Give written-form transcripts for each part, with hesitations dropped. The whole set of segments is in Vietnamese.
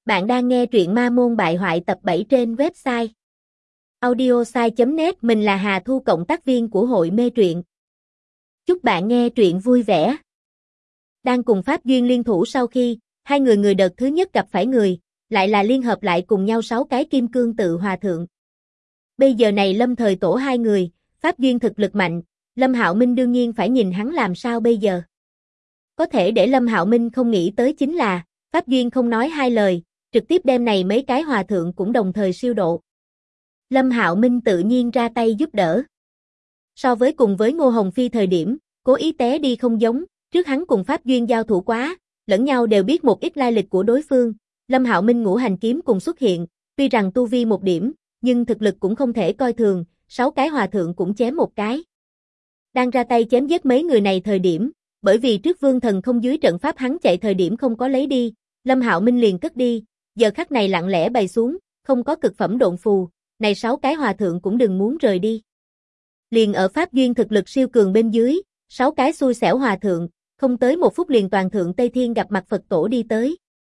Bạn đang nghe truyện Ma Môn Bại Hoại tập 7 trên website audiosai.net. Mình là Hà Thu, cộng tác viên của hội mê truyện. Chúc bạn nghe truyện vui vẻ. Đang cùng Pháp Duyên liên thủ sau khi hai người đợt thứ nhất gặp phải người, lại là liên hợp lại cùng nhau 6 cái kim cương tự hòa thượng. Bây giờ này lâm thời tổ hai người, Pháp Duyên thực lực mạnh, Lâm Hạo Minh đương nhiên phải nhìn hắn làm sao bây giờ. Có thể để Lâm Hạo Minh không nghĩ tới chính là, Pháp Duyên không nói hai lời, trực tiếp đem này mấy cái hòa thượng cũng đồng thời siêu độ. Lâm Hạo Minh tự nhiên ra tay giúp đỡ. So với cùng với Ngô Hồng Phi thời điểm, cố ý té đi không giống, trước hắn cùng Pháp Duyên giao thủ quá, lẫn nhau đều biết một ít lai lịch của đối phương. Lâm Hạo Minh ngũ hành kiếm cùng xuất hiện, tuy rằng tu vi một điểm, nhưng thực lực cũng không thể coi thường, 6 cái hòa thượng cũng chém một cái. Đang ra tay chém giết mấy người này thời điểm, bởi vì trước Vương Thần không dưới trận pháp hắn chạy thời điểm không có lấy đi, Lâm Hạo Minh liền cất đi, giờ khắc này lặng lẽ bày xuống, không có cực phẩm độn phù, này 6 cái hòa thượng cũng đừng muốn rời đi. Liền ở Pháp Duyên thực lực siêu cường bên dưới, 6 cái xui xẻo hòa thượng, không tới 1 phút liền toàn thượng Tây Thiên gặp mặt Phật tổ đi tới.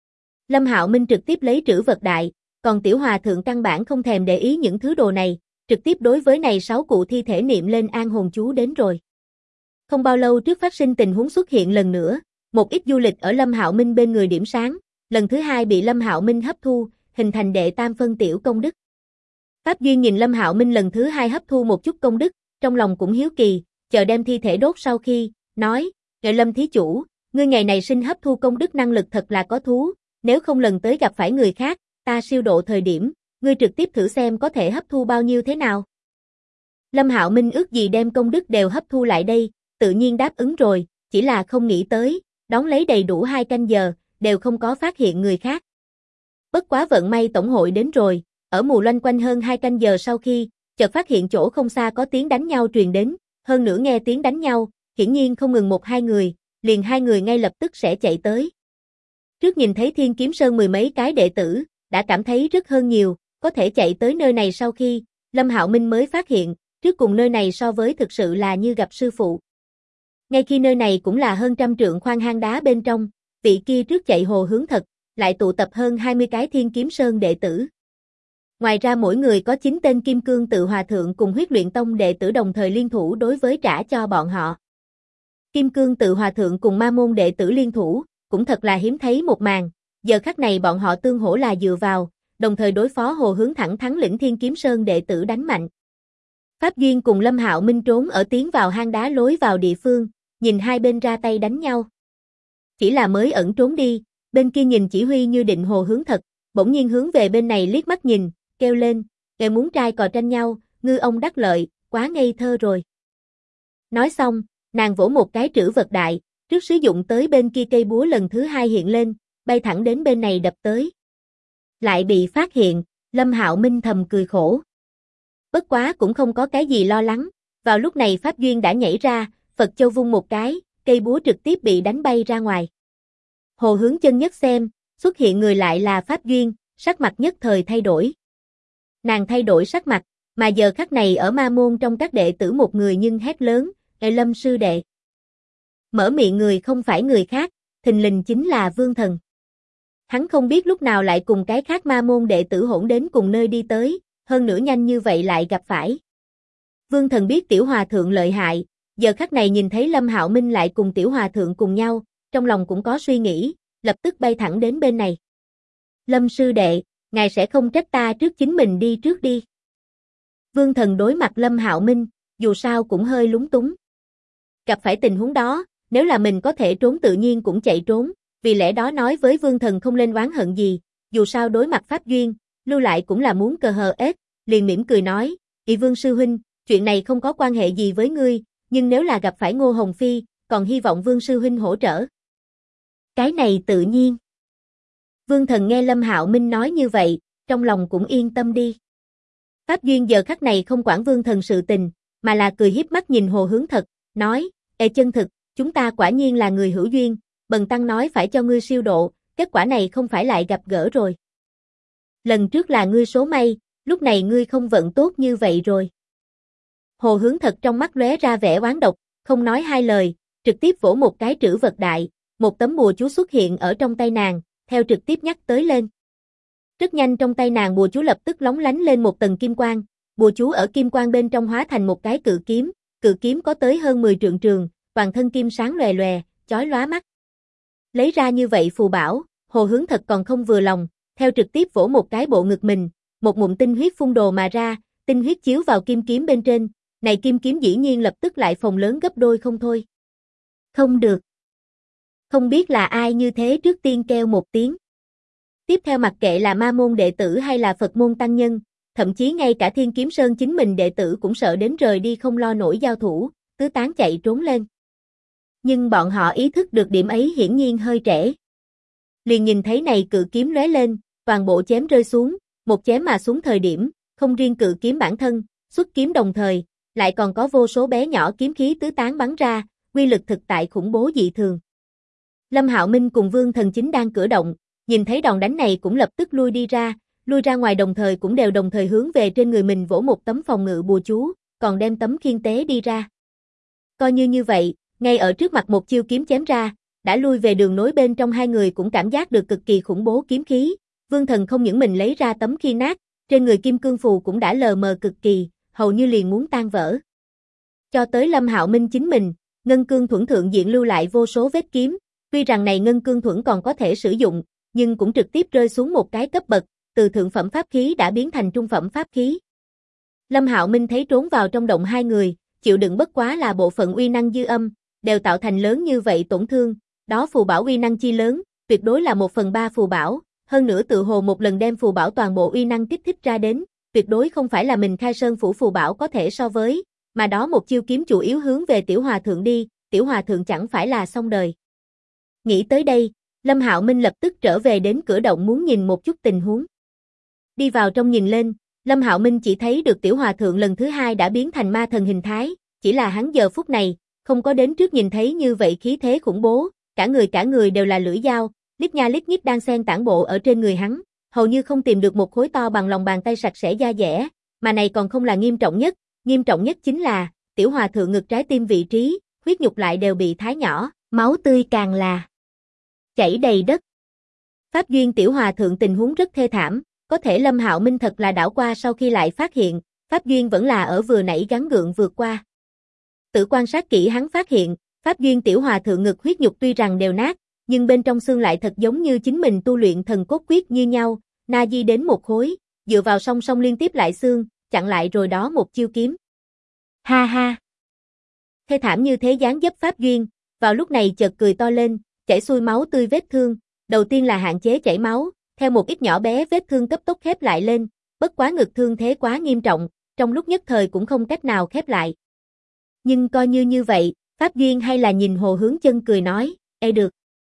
Lâm Hạo Minh trực tiếp lấy trữ vật đại, còn tiểu hòa thượng căn bản không thèm để ý những thứ đồ này, trực tiếp đối với này 6 cụ thi thể niệm lên an hồn chú đến rồi. Không bao lâu trước phát sinh tình huống xuất hiện lần nữa, một ít du lịch ở Lâm Hạo Minh bên người điểm sáng, lần thứ hai bị Lâm Hạo Minh hấp thu, hình thành đệ tam phân tiểu công đức. Pháp Duyên nhìn Lâm Hạo Minh lần thứ hai hấp thu một chút công đức, trong lòng cũng hiếu kỳ, chờ đem thi thể đốt sau khi, nói, "Ngợi Lâm thí chủ, ngươi ngày này sinh hấp thu công đức năng lực thật là có thú, nếu không lần tới gặp phải người khác, ta siêu độ thời điểm, ngươi trực tiếp thử xem có thể hấp thu bao nhiêu thế nào." Lâm Hạo Minh ước gì đem công đức đều hấp thu lại đây, tự nhiên đáp ứng rồi, chỉ là không nghĩ tới, đón lấy đầy đủ 2 canh giờ, đều không có phát hiện người khác. Bất quá vận may tổng hội đến rồi, ở mù loanh quanh hơn 2 canh giờ sau khi, chợt phát hiện chỗ không xa có tiếng đánh nhau truyền đến, hơn nữa nghe tiếng đánh nhau, hiển nhiên không ngừng 1-2 người, liền 2 người ngay lập tức sẽ chạy tới. Trước nhìn thấy Thiên Kiếm Sơn 10 mấy cái đệ tử, đã cảm thấy rất hơn nhiều, có thể chạy tới nơi này sau khi, Lâm Hạo Minh mới phát hiện, trước cùng nơi này so với thực sự là như gặp sư phụ. Ngay khi nơi này cũng là hơn 100 trượng khoan hang đá bên trong, vị kia trước chạy hồ hướng thật, lại tụ tập hơn 20 cái Thiên Kiếm Sơn đệ tử. Ngoài ra mỗi người có 9 tên Kim Cương tự hòa thượng cùng Huyết Luyện Tông đệ tử đồng thời liên thủ đối với trả cho bọn họ. Kim Cương tự hòa thượng cùng Ma Môn đệ tử liên thủ, cũng thật là hiếm thấy một màn, giờ khắc này bọn họ tương hỗ là dựa vào, đồng thời đối phó hồ hướng thẳng thắng lĩnh Thiên Kiếm Sơn đệ tử đánh mạnh. Pháp Duyên cùng Lâm Hạo Minh trốn ở tiến vào hang đá lối vào địa phương, nhìn hai bên ra tay đánh nhau. Chỉ là mới ẩn trốn đi, bên kia nhìn chỉ huy như định hồ hướng thật, bỗng nhiên hướng về bên này liếc mắt nhìn, kêu lên, "Ngài muốn trai cò tranh nhau, ngư ông đắc lợi, quá ngây thơ rồi." Nói xong, nàng vỗ một cái trữ vật đại, trước sử dụng tới bên kia cây búa lần thứ hai hiện lên, bay thẳng đến bên này đập tới. Lại bị phát hiện, Lâm Hạo Minh thầm cười khổ. Bất quá cũng không có cái gì lo lắng, vào lúc này Pháp Duyên đã nhảy ra, Phật Châu vung một cái, cây búa trực tiếp bị đánh bay ra ngoài. Hồ hướng chân nhất xem, xuất hiện người lại là Pháp Duyên, sắc mặt nhất thời thay đổi. Nàng thay đổi sắc mặt, mà giờ khắc này ở Ma Môn trong các đệ tử một người nhưng hét lớn, "Ê Lâm sư đệ!" Mở miệng người không phải người khác, thình lình chính là Vương Thần. Hắn không biết lúc nào lại cùng cái khác Ma Môn đệ tử hỗn đến cùng nơi đi tới, hơn nữa nhanh như vậy lại gặp phải. Vương Thần biết tiểu hòa thượng lợi hại, giờ khắc này nhìn thấy Lâm Hạo Minh lại cùng tiểu hòa thượng cùng nhau, trong lòng cũng có suy nghĩ, lập tức bay thẳng đến bên này. "Lâm sư đệ, ngài sẽ không trách ta trước chính mình đi trước đi." Vương Thần đối mặt Lâm Hạo Minh, dù sao cũng hơi lúng túng. Gặp phải tình huống đó, nếu là mình có thể trốn tự nhiên cũng chạy trốn, vì lẽ đó nói với Vương Thần không lên oán hận gì, dù sao đối mặt Pháp Duyên, lưu lại cũng là muốn cờ hờ ết, liền mỉm cười nói, "Ỷ Vương sư huynh, chuyện này không có quan hệ gì với ngươi, nhưng nếu là gặp phải Ngô Hồng Phi, còn hy vọng Vương sư huynh hỗ trợ." "Cái này tự nhiên." Vương Thần nghe Lâm Hạo Minh nói như vậy, trong lòng cũng yên tâm đi. Pháp Duyên giờ khắc này không quản Vương Thần sự tình, mà là cười hiếp mắt nhìn hồ hướng thật, nói, "Ê chân thực, chúng ta quả nhiên là người hữu duyên, bần tăng nói phải cho ngươi siêu độ, kết quả này không phải lại gặp gỡ rồi. Lần trước là ngươi số may, lúc này ngươi không vận tốt như vậy rồi." Hồ hướng thật trong mắt lóe ra vẻ oán độc, không nói hai lời, trực tiếp vỗ một cái trữ vật đại, một tấm bùa chú xuất hiện ở trong tay nàng, theo trực tiếp nhắc tới lên. Rất nhanh trong tay nàng bùa chú lập tức lóng lánh lên một tầng kim quang, bùa chú ở kim quang bên trong hóa thành một cái cự kiếm có tới hơn 10 trượng trường, toàn thân kim sáng lòe lòe, chói lóa mắt. Lấy ra như vậy phù bảo, Hồ Hướng thật còn không vừa lòng, theo trực tiếp vỗ một cái bộ ngực mình, một ngụm tinh huyết phun đồ mà ra, tinh huyết chiếu vào kim kiếm bên trên, này kim kiếm dĩ nhiên lập tức lại phồng lớn gấp đôi không thôi. Không được. Không biết là ai như thế trước tiên kêu một tiếng. Tiếp theo mặc kệ là ma môn đệ tử hay là Phật môn tăng nhân, thậm chí ngay cả Thiên Kiếm Sơn chính mình đệ tử cũng sợ đến rời đi không lo nổi giao thủ, tứ tán chạy trốn lên. Nhưng bọn họ ý thức được điểm ấy hiển nhiên hơi trễ. Liền nhìn thấy này cự kiếm lóe lên, toàn bộ chém rơi xuống, một chém mà xuống thời điểm, không riêng cự kiếm bản thân, xuất kiếm đồng thời, lại còn có vô số bé nhỏ kiếm khí tứ tán bắn ra, uy lực thực tại khủng bố dị thường. Lâm Hạo Minh cùng Vương Thần Chính đang cử động, nhìn thấy đòn đánh này cũng lập tức lui ra ngoài đồng thời cũng đều đồng thời hướng về trên người mình vỗ một tấm phòng ngự bùa chú, còn đem tấm khiên tế đi ra. Coi như vậy, ngay ở trước mặt một chiêu kiếm chém ra, đã lui về đường nối bên trong hai người cũng cảm giác được cực kỳ khủng bố kiếm khí, Vương Thần không những mình lấy ra tấm khiên nát, trên người kim cương phù cũng đã lờ mờ cực kỳ, hầu như liền muốn tan vỡ. Cho tới Lâm Hạo Minh chính mình, ngân cương thuẫn thượng diện lưu lại vô số vết kiếm, tuy rằng này ngân cương thuẫn còn có thể sử dụng, nhưng cũng trực tiếp rơi xuống một cái cấp bậc, từ thượng phẩm pháp khí đã biến thành trung phẩm pháp khí. Lâm Hạo Minh thấy trốn vào trong động hai người, chịu đựng bất quá là bộ phận uy năng dư âm, đều tạo thành lớn như vậy tổn thương, đó phù bảo uy năng chi lớn, tuyệt đối là 1/3 phù bảo, hơn nữa tự hồ một lần đem phù bảo toàn bộ uy năng kích thích ra đến, tuyệt đối không phải là mình Khai Sơn phủ phù bảo có thể so với, mà đó một chiêu kiếm chủ yếu hướng về Tiểu Hòa Thượng đi, Tiểu Hòa Thượng chẳng phải là xong đời. Nghĩ tới đây, Lâm Hạo Minh lập tức trở về đến cửa động muốn nhìn một chút tình huống. Đi vào trong nhìn lên, Lâm Hạo Minh chỉ thấy được Tiểu Hòa Thượng lần thứ hai đã biến thành ma thần hình thái, chỉ là hắn giờ phút này, không có đến trước nhìn thấy như vậy khí thế khủng bố, cả người đều là lưỡi dao, lít nha lít nhít đang xen tản bộ ở trên người hắn, hầu như không tìm được một khối to bằng lòng bàn tay sạch sẽ da dẻ, mà này còn không là nghiêm trọng nhất chính là, Tiểu Hòa Thượng ngực trái tim vị trí, huyết nhục lại đều bị thái nhỏ, máu tươi càng là chảy đầy đất. Pháp duyên Tiểu Hòa Thượng tình huống rất thê thảm, có thể Lâm Hạo Minh thật là đảo qua sau khi lại phát hiện, Pháp duyên vẫn là ở vừa nãy gắng gượng vượt qua. Tự quan sát kỹ hắn phát hiện, Pháp duyên Tiểu Hòa Thượng ngực huyết nhục tuy rằng đều nát, nhưng bên trong xương lại thật giống như chính mình tu luyện thần cốt quyết như nhau, na di đến một khối, dựa vào song song liên tiếp lại xương, chặn lại rồi đó một chiêu kiếm. Ha ha! Thê thảm như thế dáng dấp Pháp duyên, vào lúc này chợt cười to lên, chảy xuôi máu tươi vết thương, đầu tiên là hạn chế chảy máu, theo một ít nhỏ bé vết thương cấp tốc khép lại lên, bất quá ngực thương thế quá nghiêm trọng, trong lúc nhất thời cũng không cách nào khép lại. Nhưng coi như vậy, Pháp duyên hay là nhìn Hồ Hướng Chân cười nói, "Ê được.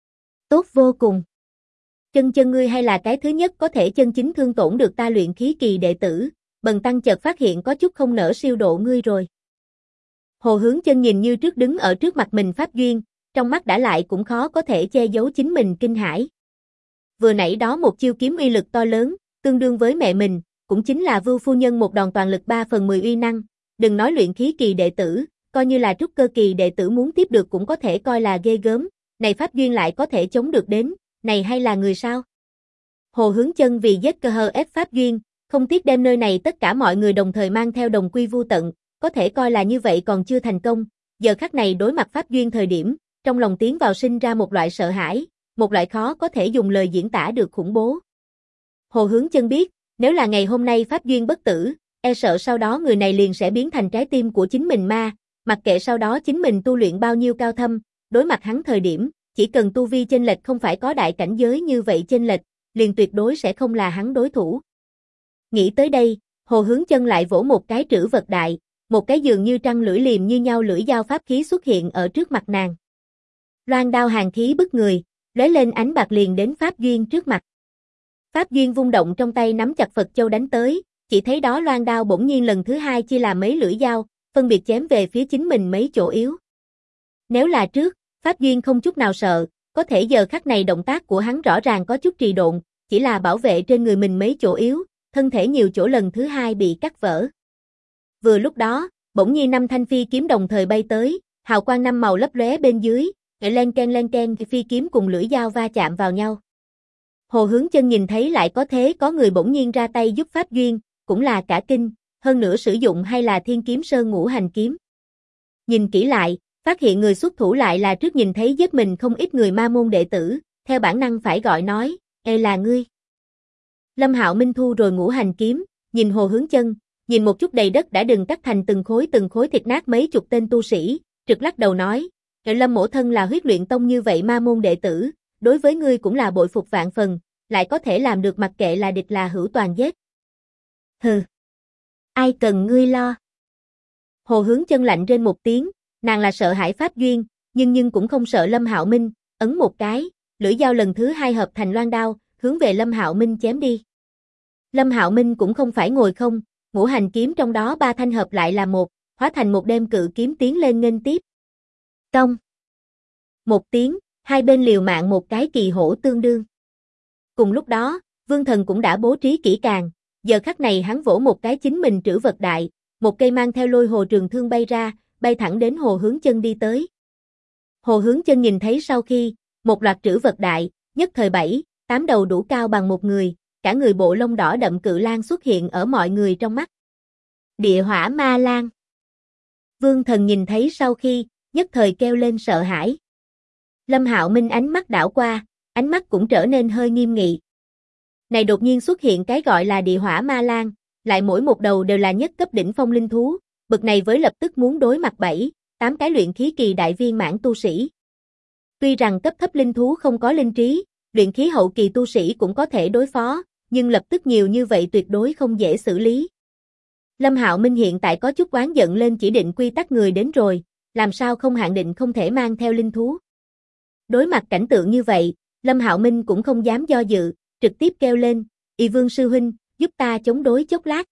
Tốt vô cùng. Chân ngươi hay là cái thứ nhất có thể chân chính thương tổn được ta luyện khí kỳ đệ tử, bần tăng chợt phát hiện có chút không nỡ siêu độ ngươi rồi." Hồ Hướng Chân nhìn như trước đứng ở trước mặt mình Pháp duyên, trong mắt đã lại cũng khó có thể che giấu chính mình kinh hãi. Vừa nãy đó một chiêu kiếm uy lực to lớn, tương đương với mẹ mình, cũng chính là Vưu phu nhân một đòn toàn lực 3/10 uy năng, đừng nói luyện khí kỳ đệ tử, coi như là trúc cơ kỳ đệ tử muốn tiếp được cũng có thể coi là ghê gớm, này Pháp duyên lại có thể chống được đến, này hay là người sao? Hồ Hướng Chân vì giết cơ hờ ép Pháp duyên, không tiếc đem nơi này tất cả mọi người đồng thời mang theo đồng quy vu tận, có thể coi là như vậy còn chưa thành công, giờ khắc này đối mặt Pháp duyên thời điểm, trong lòng tiến vào sinh ra một loại sợ hãi, một loại khó có thể dùng lời diễn tả được khủng bố. Hồ Hướng Chân biết, nếu là ngày hôm nay Pháp duyên bất tử, e sợ sau đó người này liền sẽ biến thành trái tim của chính mình ma, mặc kệ sau đó chính mình tu luyện bao nhiêu cao thâm, đối mặt hắn thời điểm, chỉ cần tu vi chênh lệch không phải có đại cảnh giới như vậy chênh lệch, liền tuyệt đối sẽ không là hắn đối thủ. Nghĩ tới đây, Hồ Hướng Chân lại vỗ một cái trữ vật đại, một cái dường như trăng lưỡi liềm như nhau lưỡi dao pháp khí xuất hiện ở trước mặt nàng. Loan đao hàn khí bức người, lóe lên ánh bạc liền đến Pháp duyên trước mặt. Pháp duyên vung động trong tay nắm chặt Phật châu đánh tới, chỉ thấy đó loan đao bỗng nhiên lần thứ hai chia làm mấy lưỡi dao, phân biệt chém về phía chính mình mấy chỗ yếu. Nếu là trước, Pháp duyên không chút nào sợ, có thể giờ khắc này động tác của hắn rõ ràng có chút trì độn, chỉ là bảo vệ trên người mình mấy chỗ yếu, thân thể nhiều chỗ lần thứ hai bị cắt vỡ. Vừa lúc đó, bỗng nhiên 5 thanh phi kiếm đồng thời bay tới, hào quang 5 màu lấp lóe bên dưới, len ken phi kiếm cùng lưỡi dao va chạm vào nhau. Hồ Hướng Chân nhìn thấy lại có thế có người bỗng nhiên ra tay giúp Pháp Duyên, cũng là cả kinh, hơn nữa sử dụng hay là Thiên Kiếm Sơn Ngũ Hành Kiếm. Nhìn kỹ lại, phát hiện người xuất thủ lại là trước nhìn thấy giết mình không ít người ma môn đệ tử, theo bản năng phải gọi nói, "Ê là ngươi." Lâm Hạo Minh thu rồi Ngũ Hành Kiếm, nhìn Hồ Hướng Chân, nhìn một chút đầy đất đã đừng cắt thành từng khối thịt nát mấy chục tên tu sĩ, trực lắc đầu nói, Lâm mỗ thân là Huyết Luyện Tông như vậy ma môn đệ tử, đối với ngươi cũng là bội phục vạn phần, lại có thể làm được mặc kệ là địch là hữu toàn giết. Hừ, ai cần ngươi lo. Hồ Hướng Chân lạnh rên một tiếng, nàng là sợ hãi Pháp Duyên, nhưng cũng không sợ Lâm Hạo Minh, ấn một cái, lưỡi dao lần thứ hai hợp thành loan đao, hướng về Lâm Hạo Minh chém đi. Lâm Hạo Minh cũng không phải ngồi không, Ngũ Hành Kiếm trong đó ba thanh hợp lại là một, hóa thành một đem cự kiếm tiến lên nghênh tiếp. Tông. Một tiếng, hai bên liều mạng một cái kỳ hổ tương đương. Cùng lúc đó, Vương Thần cũng đã bố trí kỹ càng, giờ khắc này hắn vỗ một cái chính mình trữ vật đại, một cây mang theo lôi hồ trường thương bay ra, bay thẳng đến Hồ Hướng Chân đi tới. Hồ Hướng Chân nhìn thấy sau khi, một loạt trữ vật đại, nhất thời 7-8 đầu đủ cao bằng một người, cả người bộ lông đỏ đậm cự lang xuất hiện ở mọi người trong mắt. Địa hỏa ma lang. Vương Thần nhìn thấy sau khi, nhất thời kêu lên sợ hãi. Lâm Hạo Minh ánh mắt đảo qua, ánh mắt cũng trở nên hơi nghiêm nghị. Này đột nhiên xuất hiện cái gọi là địa hỏa ma lang, lại mỗi một đầu đều là nhất cấp đỉnh phong linh thú, bực này với lập tức muốn đối mặt 7-8 cái luyện khí kỳ đại viên mãn tu sĩ. Tuy rằng cấp thấp linh thú không có linh trí, luyện khí hậu kỳ tu sĩ cũng có thể đối phó, nhưng lập tức nhiều như vậy tuyệt đối không dễ xử lý. Lâm Hạo Minh hiện tại có chút oán giận lên chỉ định quy tắc người đến rồi, làm sao không hạn định không thể mang theo linh thú. Đối mặt cảnh tượng như vậy, Lâm Hạo Minh cũng không dám do dự, trực tiếp kêu lên, "Y Vương sư huynh, giúp ta chống đối chốc lát."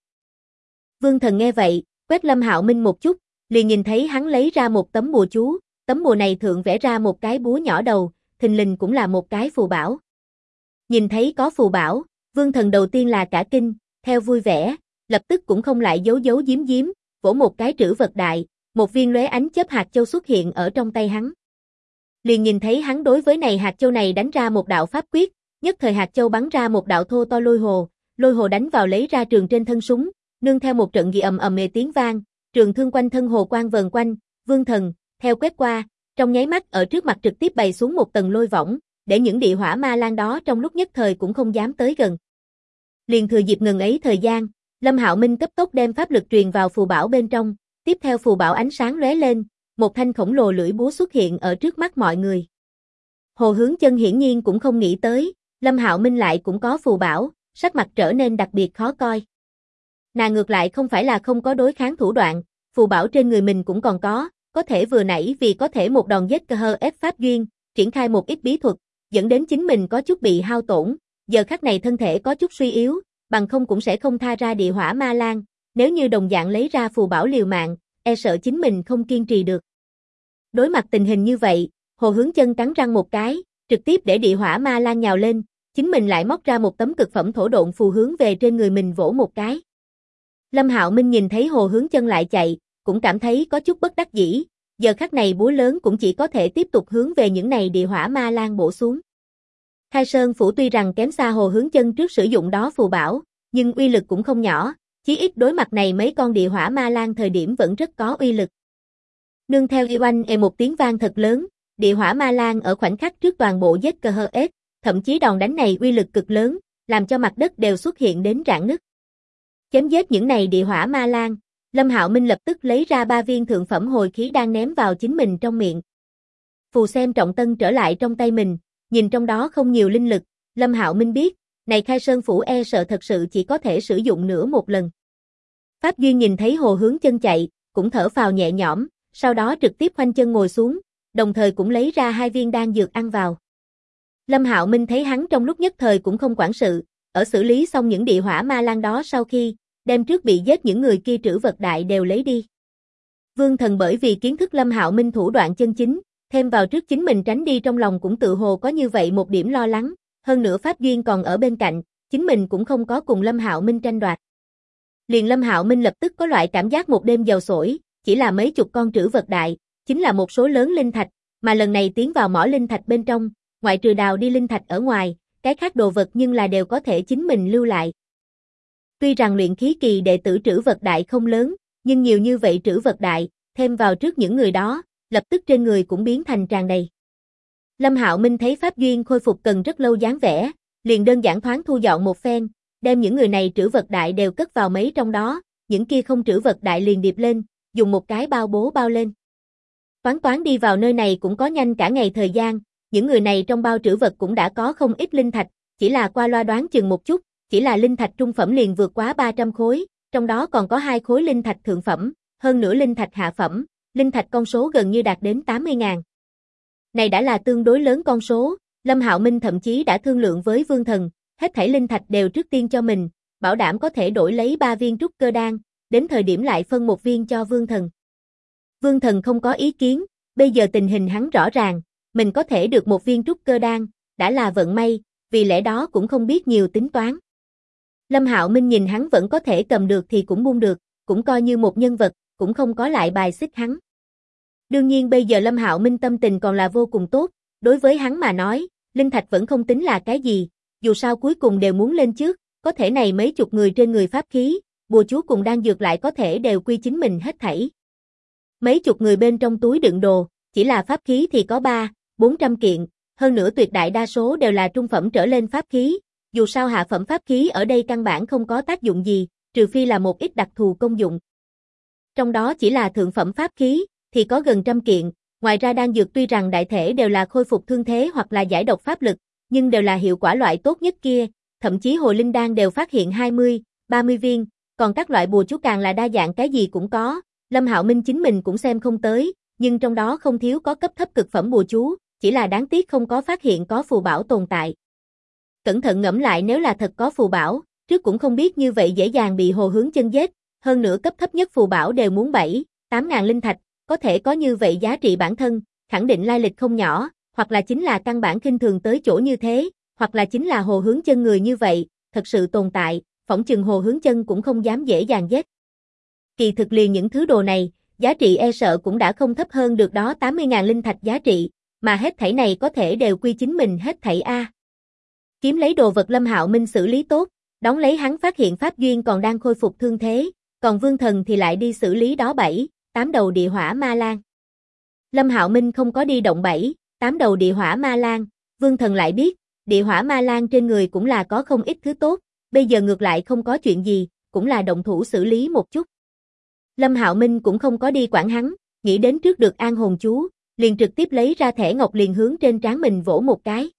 Vương Thần nghe vậy, quét Lâm Hạo Minh một chút, liền nhìn thấy hắn lấy ra một tấm bùa chú, tấm bùa này thượng vẽ ra một cái búa nhỏ đầu, thình lình cũng là một cái phù bảo. Nhìn thấy có phù bảo, Vương Thần đầu tiên là cả kinh, theo vui vẻ, lập tức cũng không lại giấu giếm, vỗ một cái trữ vật đại, một viên lóe ánh chớp hạt châu xuất hiện ở trong tay hắn. Liền nhìn thấy hắn đối với này hạt châu này đánh ra một đạo pháp quyết, nhất thời hạt châu bắn ra một đạo thô to lôi hồ đánh vào lấy ra trường trên thân súng, nương theo một trận dị ầm ầm tiếng vang, trường thương quanh thân hồ quang vờn quanh, Vương Thần theo quét qua, trong nháy mắt ở trước mặt trực tiếp bày xuống một tầng lôi võng, để những địa hỏa ma lang đó trong lúc nhất thời cũng không dám tới gần. Liền thừa dịp ngừng ấy thời gian, Lâm Hạo Minh cấp tốc đem pháp lực truyền vào phù bảo bên trong, tiếp theo phù bảo ánh sáng lóe lên, một thanh khổng lồ lưỡi búa xuất hiện ở trước mắt mọi người. Hồ Hướng Chân hiển nhiên cũng không nghĩ tới, Lâm Hạo Minh lại cũng có phù bảo, sắc mặt trở nên đặc biệt khó coi. Nàng ngược lại không phải là không có đối kháng thủ đoạn, phù bảo trên người mình cũng còn có thể vừa nãy vì có thể một đòn giết cơ hơ ép Pháp Duyên, triển khai một ít bí thuật, dẫn đến chính mình có chút bị hao tổn, giờ khắc này thân thể có chút suy yếu, bằng không cũng sẽ không tha ra địa hỏa ma lang, nếu như đồng dạng lấy ra phù bảo liều mạng, e sợ chính mình không kiên trì được. Đối mặt tình hình như vậy, Hồ Hướng Chân cắn răng một cái, trực tiếp để địa hỏa ma lang nhào lên, chính mình lại móc ra một tấm cực phẩm thổ độn phù hướng về trên người mình vỗ một cái. Lâm Hạo Minh nhìn thấy Hồ Hướng Chân lại chạy, cũng cảm thấy có chút bất đắc dĩ, giờ khắc này búa lớn cũng chỉ có thể tiếp tục hướng về những này địa hỏa ma lang bổ xuống. Khai Sơn Phủ tuy rằng kém xa Hồ Hướng Chân trước sử dụng đó phù bảo, nhưng uy lực cũng không nhỏ, chí ít đối mặt này mấy con địa hỏa ma lang thời điểm vẫn rất có uy lực. Nương theo oanh một tiếng vang thật lớn, địa hỏa ma lang ở khoảnh khắc trước toàn bộ giết cơ hơ ết, thậm chí đòn đánh này uy lực cực lớn, làm cho mặt đất đều xuất hiện đến rạn nứt. Chém giết những này địa hỏa ma lang, Lâm Hạo Minh lập tức lấy ra 3 viên thượng phẩm hồi khí đang ném vào chính mình trong miệng. Phù xem trọng tân trở lại trong tay mình, nhìn trong đó không nhiều linh lực, Lâm Hạo Minh biết, này Khai Sơn Phủ e sợ thật sự chỉ có thể sử dụng nửa một lần. Pháp Duyên nhìn thấy Hồ Hướng Chân chạy, cũng thở phào nhẹ nhõm, sau đó trực tiếp khoanh chân ngồi xuống, đồng thời cũng lấy ra 2 viên đan dược ăn vào. Lâm Hạo Minh thấy hắn trong lúc nhất thời cũng không quản sự, ở xử lý xong những địa hỏa ma lang đó sau khi, đem trước bị giết những người kia trữ vật đại đều lấy đi. Vương Thần bởi vì kiến thức Lâm Hạo Minh thủ đoạn chân chính, thêm vào trước chính mình tránh đi trong lòng cũng tự hồ có như vậy một điểm lo lắng, hơn nữa Pháp Duyên còn ở bên cạnh, chính mình cũng không có cùng Lâm Hạo Minh tranh đoạt. Liền Lâm Hạo Minh lập tức có loại cảm giác một đêm giàu sổi, chỉ là mấy chục con trữ vật đại, chính là một số lớn linh thạch, mà lần này tiến vào mỏ linh thạch bên trong, ngoại trừ đào đi linh thạch ở ngoài, cái khác đồ vật nhưng là đều có thể chính mình lưu lại. Tuy rằng luyện khí kỳ đệ tử trữ vật đại không lớn, nhưng nhiều như vậy trữ vật đại, thêm vào trước những người đó, lập tức trên người cũng biến thành tràn đầy. Lâm Hạo Minh thấy pháp duyên khôi phục cần rất lâu dáng vẻ, liền đơn giản thoáng thu dọn một phen, đem những người này trữ vật đại đều cất vào mấy trong đó, những kia không trữ vật đại liền điệp lên, dùng một cái bao bố bao lên. Toán đi vào nơi này cũng có nhanh cả ngày thời gian, những người này trong bao trữ vật cũng đã có không ít linh thạch, chỉ là qua loa đoán chừng một chút, chỉ là linh thạch trung phẩm liền vượt quá 300 khối, trong đó còn có 2 khối linh thạch thượng phẩm, hơn nữa linh thạch hạ phẩm, linh thạch con số gần như đạt đến 80.000. Này đã là tương đối lớn con số, Lâm Hạo Minh thậm chí đã thương lượng với Vương Thần, hết thảy linh thạch đều trước tiên cho mình, bảo đảm có thể đổi lấy 3 viên trúc cơ đan, đến thời điểm lại phân một viên cho Vương Thần. Vương Thần không có ý kiến, bây giờ tình hình hắn rõ ràng, mình có thể được một viên trúc cơ đan, đã là vận may, vì lẽ đó cũng không biết nhiều tính toán. Lâm Hạo Minh nhìn hắn vẫn có thể cầm được thì cũng buông được, cũng coi như một nhân vật, cũng không có lại bài xích hắn. Đương nhiên bây giờ Lâm Hạo Minh tâm tình còn là vô cùng tốt, đối với hắn mà nói, linh thạch vẫn không tính là cái gì, dù sao cuối cùng đều muốn lên trước, có thể này mấy chục người trên người pháp khí, bùa chú cùng đan dược lại có thể đều quy chính mình hết thảy. Mấy chục người bên trong túi đựng đồ, chỉ là pháp khí thì có 400 kiện, hơn nữa tuyệt đại đa số đều là trung phẩm trở lên pháp khí, dù sao hạ phẩm pháp khí ở đây căn bản không có tác dụng gì, trừ phi là một ít đặc thù công dụng. Trong đó chỉ là thượng phẩm pháp khí, thì có gần 100 kiện, ngoài ra đan dược tuy rằng đại thể đều là khôi phục thương thế hoặc là giải độc pháp lực, nhưng đều là hiệu quả loại tốt nhất kia, thậm chí hồi linh đan đều phát hiện 20, 30 viên, còn các loại bùa chú càng là đa dạng cái gì cũng có, Lâm Hạo Minh chính mình cũng xem không tới, nhưng trong đó không thiếu có cấp thấp cực phẩm bùa chú, chỉ là đáng tiếc không có phát hiện có phù bảo tồn tại. Cẩn thận ngẫm lại nếu là thật có phù bảo, trước cũng không biết như vậy dễ dàng bị Hồ Hướng Chân giết, hơn nữa cấp thấp nhất phù bảo đều muốn 7-8 ngàn linh thạch, có thể có như vậy giá trị bản thân, khẳng định lai lịch không nhỏ, hoặc là chính là căn bản khinh thường tới chỗ như thế, hoặc là chính là Hồ Hướng Chân người như vậy, thật sự tồn tại, phỏng chừng Hồ Hướng Chân cũng không dám dễ dàng giết. Kỳ thực liền những thứ đồ này, giá trị e sợ cũng đã không thấp hơn được đó 80.000 linh thạch giá trị, mà hết thảy này có thể đều quy chính mình hết thảy a. Kiếm lấy đồ vật Lâm Hạo Minh xử lý tốt, đón lấy hắn phát hiện pháp duyên còn đang khôi phục thương thế, còn Vương Thần thì lại đi xử lý đó 7-8 đầu địa hỏa ma lang. Lâm Hạo Minh không có đi động 7-8 đầu địa hỏa ma lang, Vương Thần lại biết, địa hỏa ma lang trên người cũng là có không ít thứ tốt, bây giờ ngược lại không có chuyện gì, cũng là động thủ xử lý một chút. Lâm Hạo Minh cũng không có đi quản hắn, nghĩ đến trước được an hồn chú, liền trực tiếp lấy ra thẻ ngọc liền hướng trên trán mình vỗ một cái.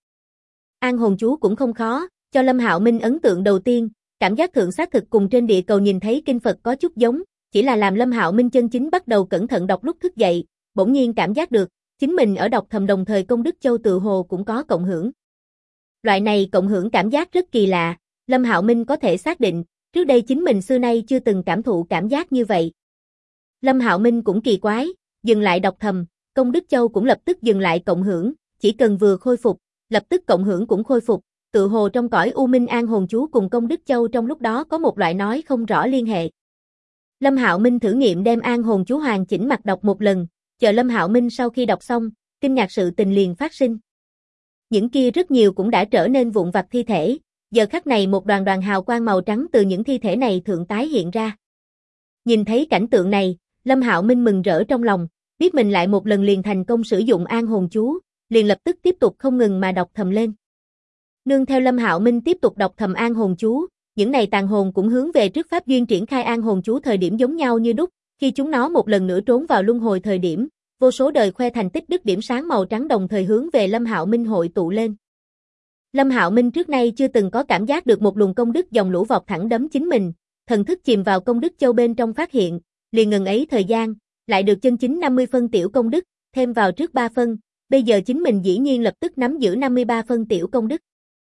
An hồn chú cũng không khó, cho Lâm Hạo Minh ấn tượng đầu tiên, cảm giác thượng xác thực cùng trên địa cầu nhìn thấy kinh Phật có chút giống, chỉ là làm Lâm Hạo Minh chân chính bắt đầu cẩn thận đọc lúc thức dậy, bỗng nhiên cảm giác được, chính mình ở đọc thầm đồng thời công đức châu tự hồ cũng có cộng hưởng. Loại này cộng hưởng cảm giác rất kỳ lạ, Lâm Hạo Minh có thể xác định, trước đây chính mình xưa nay chưa từng cảm thụ cảm giác như vậy. Lâm Hạo Minh cũng kỳ quái, dừng lại đọc thầm, công đức châu cũng lập tức dừng lại cộng hưởng, chỉ cần vừa khôi phục, lập tức cộng hưởng cũng khôi phục, tự hồ trong cõi u minh an hồn chú cùng công đức châu trong lúc đó có một loại nói không rõ liên hệ. Lâm Hạo Minh thử nghiệm đem an hồn chú hoàn chỉnh mặt đọc một lần, chờ Lâm Hạo Minh sau khi đọc xong, kinh ngạc sự tình liền phát sinh. Những kia rất nhiều cũng đã trở nên vụn vặt thi thể, giờ khắc này một đoàn đoàn hào quang màu trắng từ những thi thể này thượng tái hiện ra. Nhìn thấy cảnh tượng này, Lâm Hạo Minh mừng rỡ trong lòng, biết mình lại một lần liền thành công sử dụng an hồn chú, liền lập tức tiếp tục không ngừng mà đọc thầm lên. Nương theo Lâm Hạo Minh tiếp tục đọc thầm an hồn chú, những này tàn hồn cũng hướng về trước pháp duyên triển khai an hồn chú thời điểm giống nhau như đúc, khi chúng nó một lần nữa trốn vào luân hồi thời điểm, vô số đời khoe thành tích đức điểm sáng màu trắng đồng thời hướng về Lâm Hạo Minh hội tụ lên. Lâm Hạo Minh trước nay chưa từng có cảm giác được một luồng công đức dòng lũ vọt thẳng đấm chính mình, thần thức chìm vào công đức châu bên trong phát hiện, liền ngừng ấy thời gian, lại được chân chính 50 phân tiểu công đức, thêm vào trước 3 phân, bây giờ chính mình dĩ nhiên lập tức nắm giữ 53 phân tiểu công đức.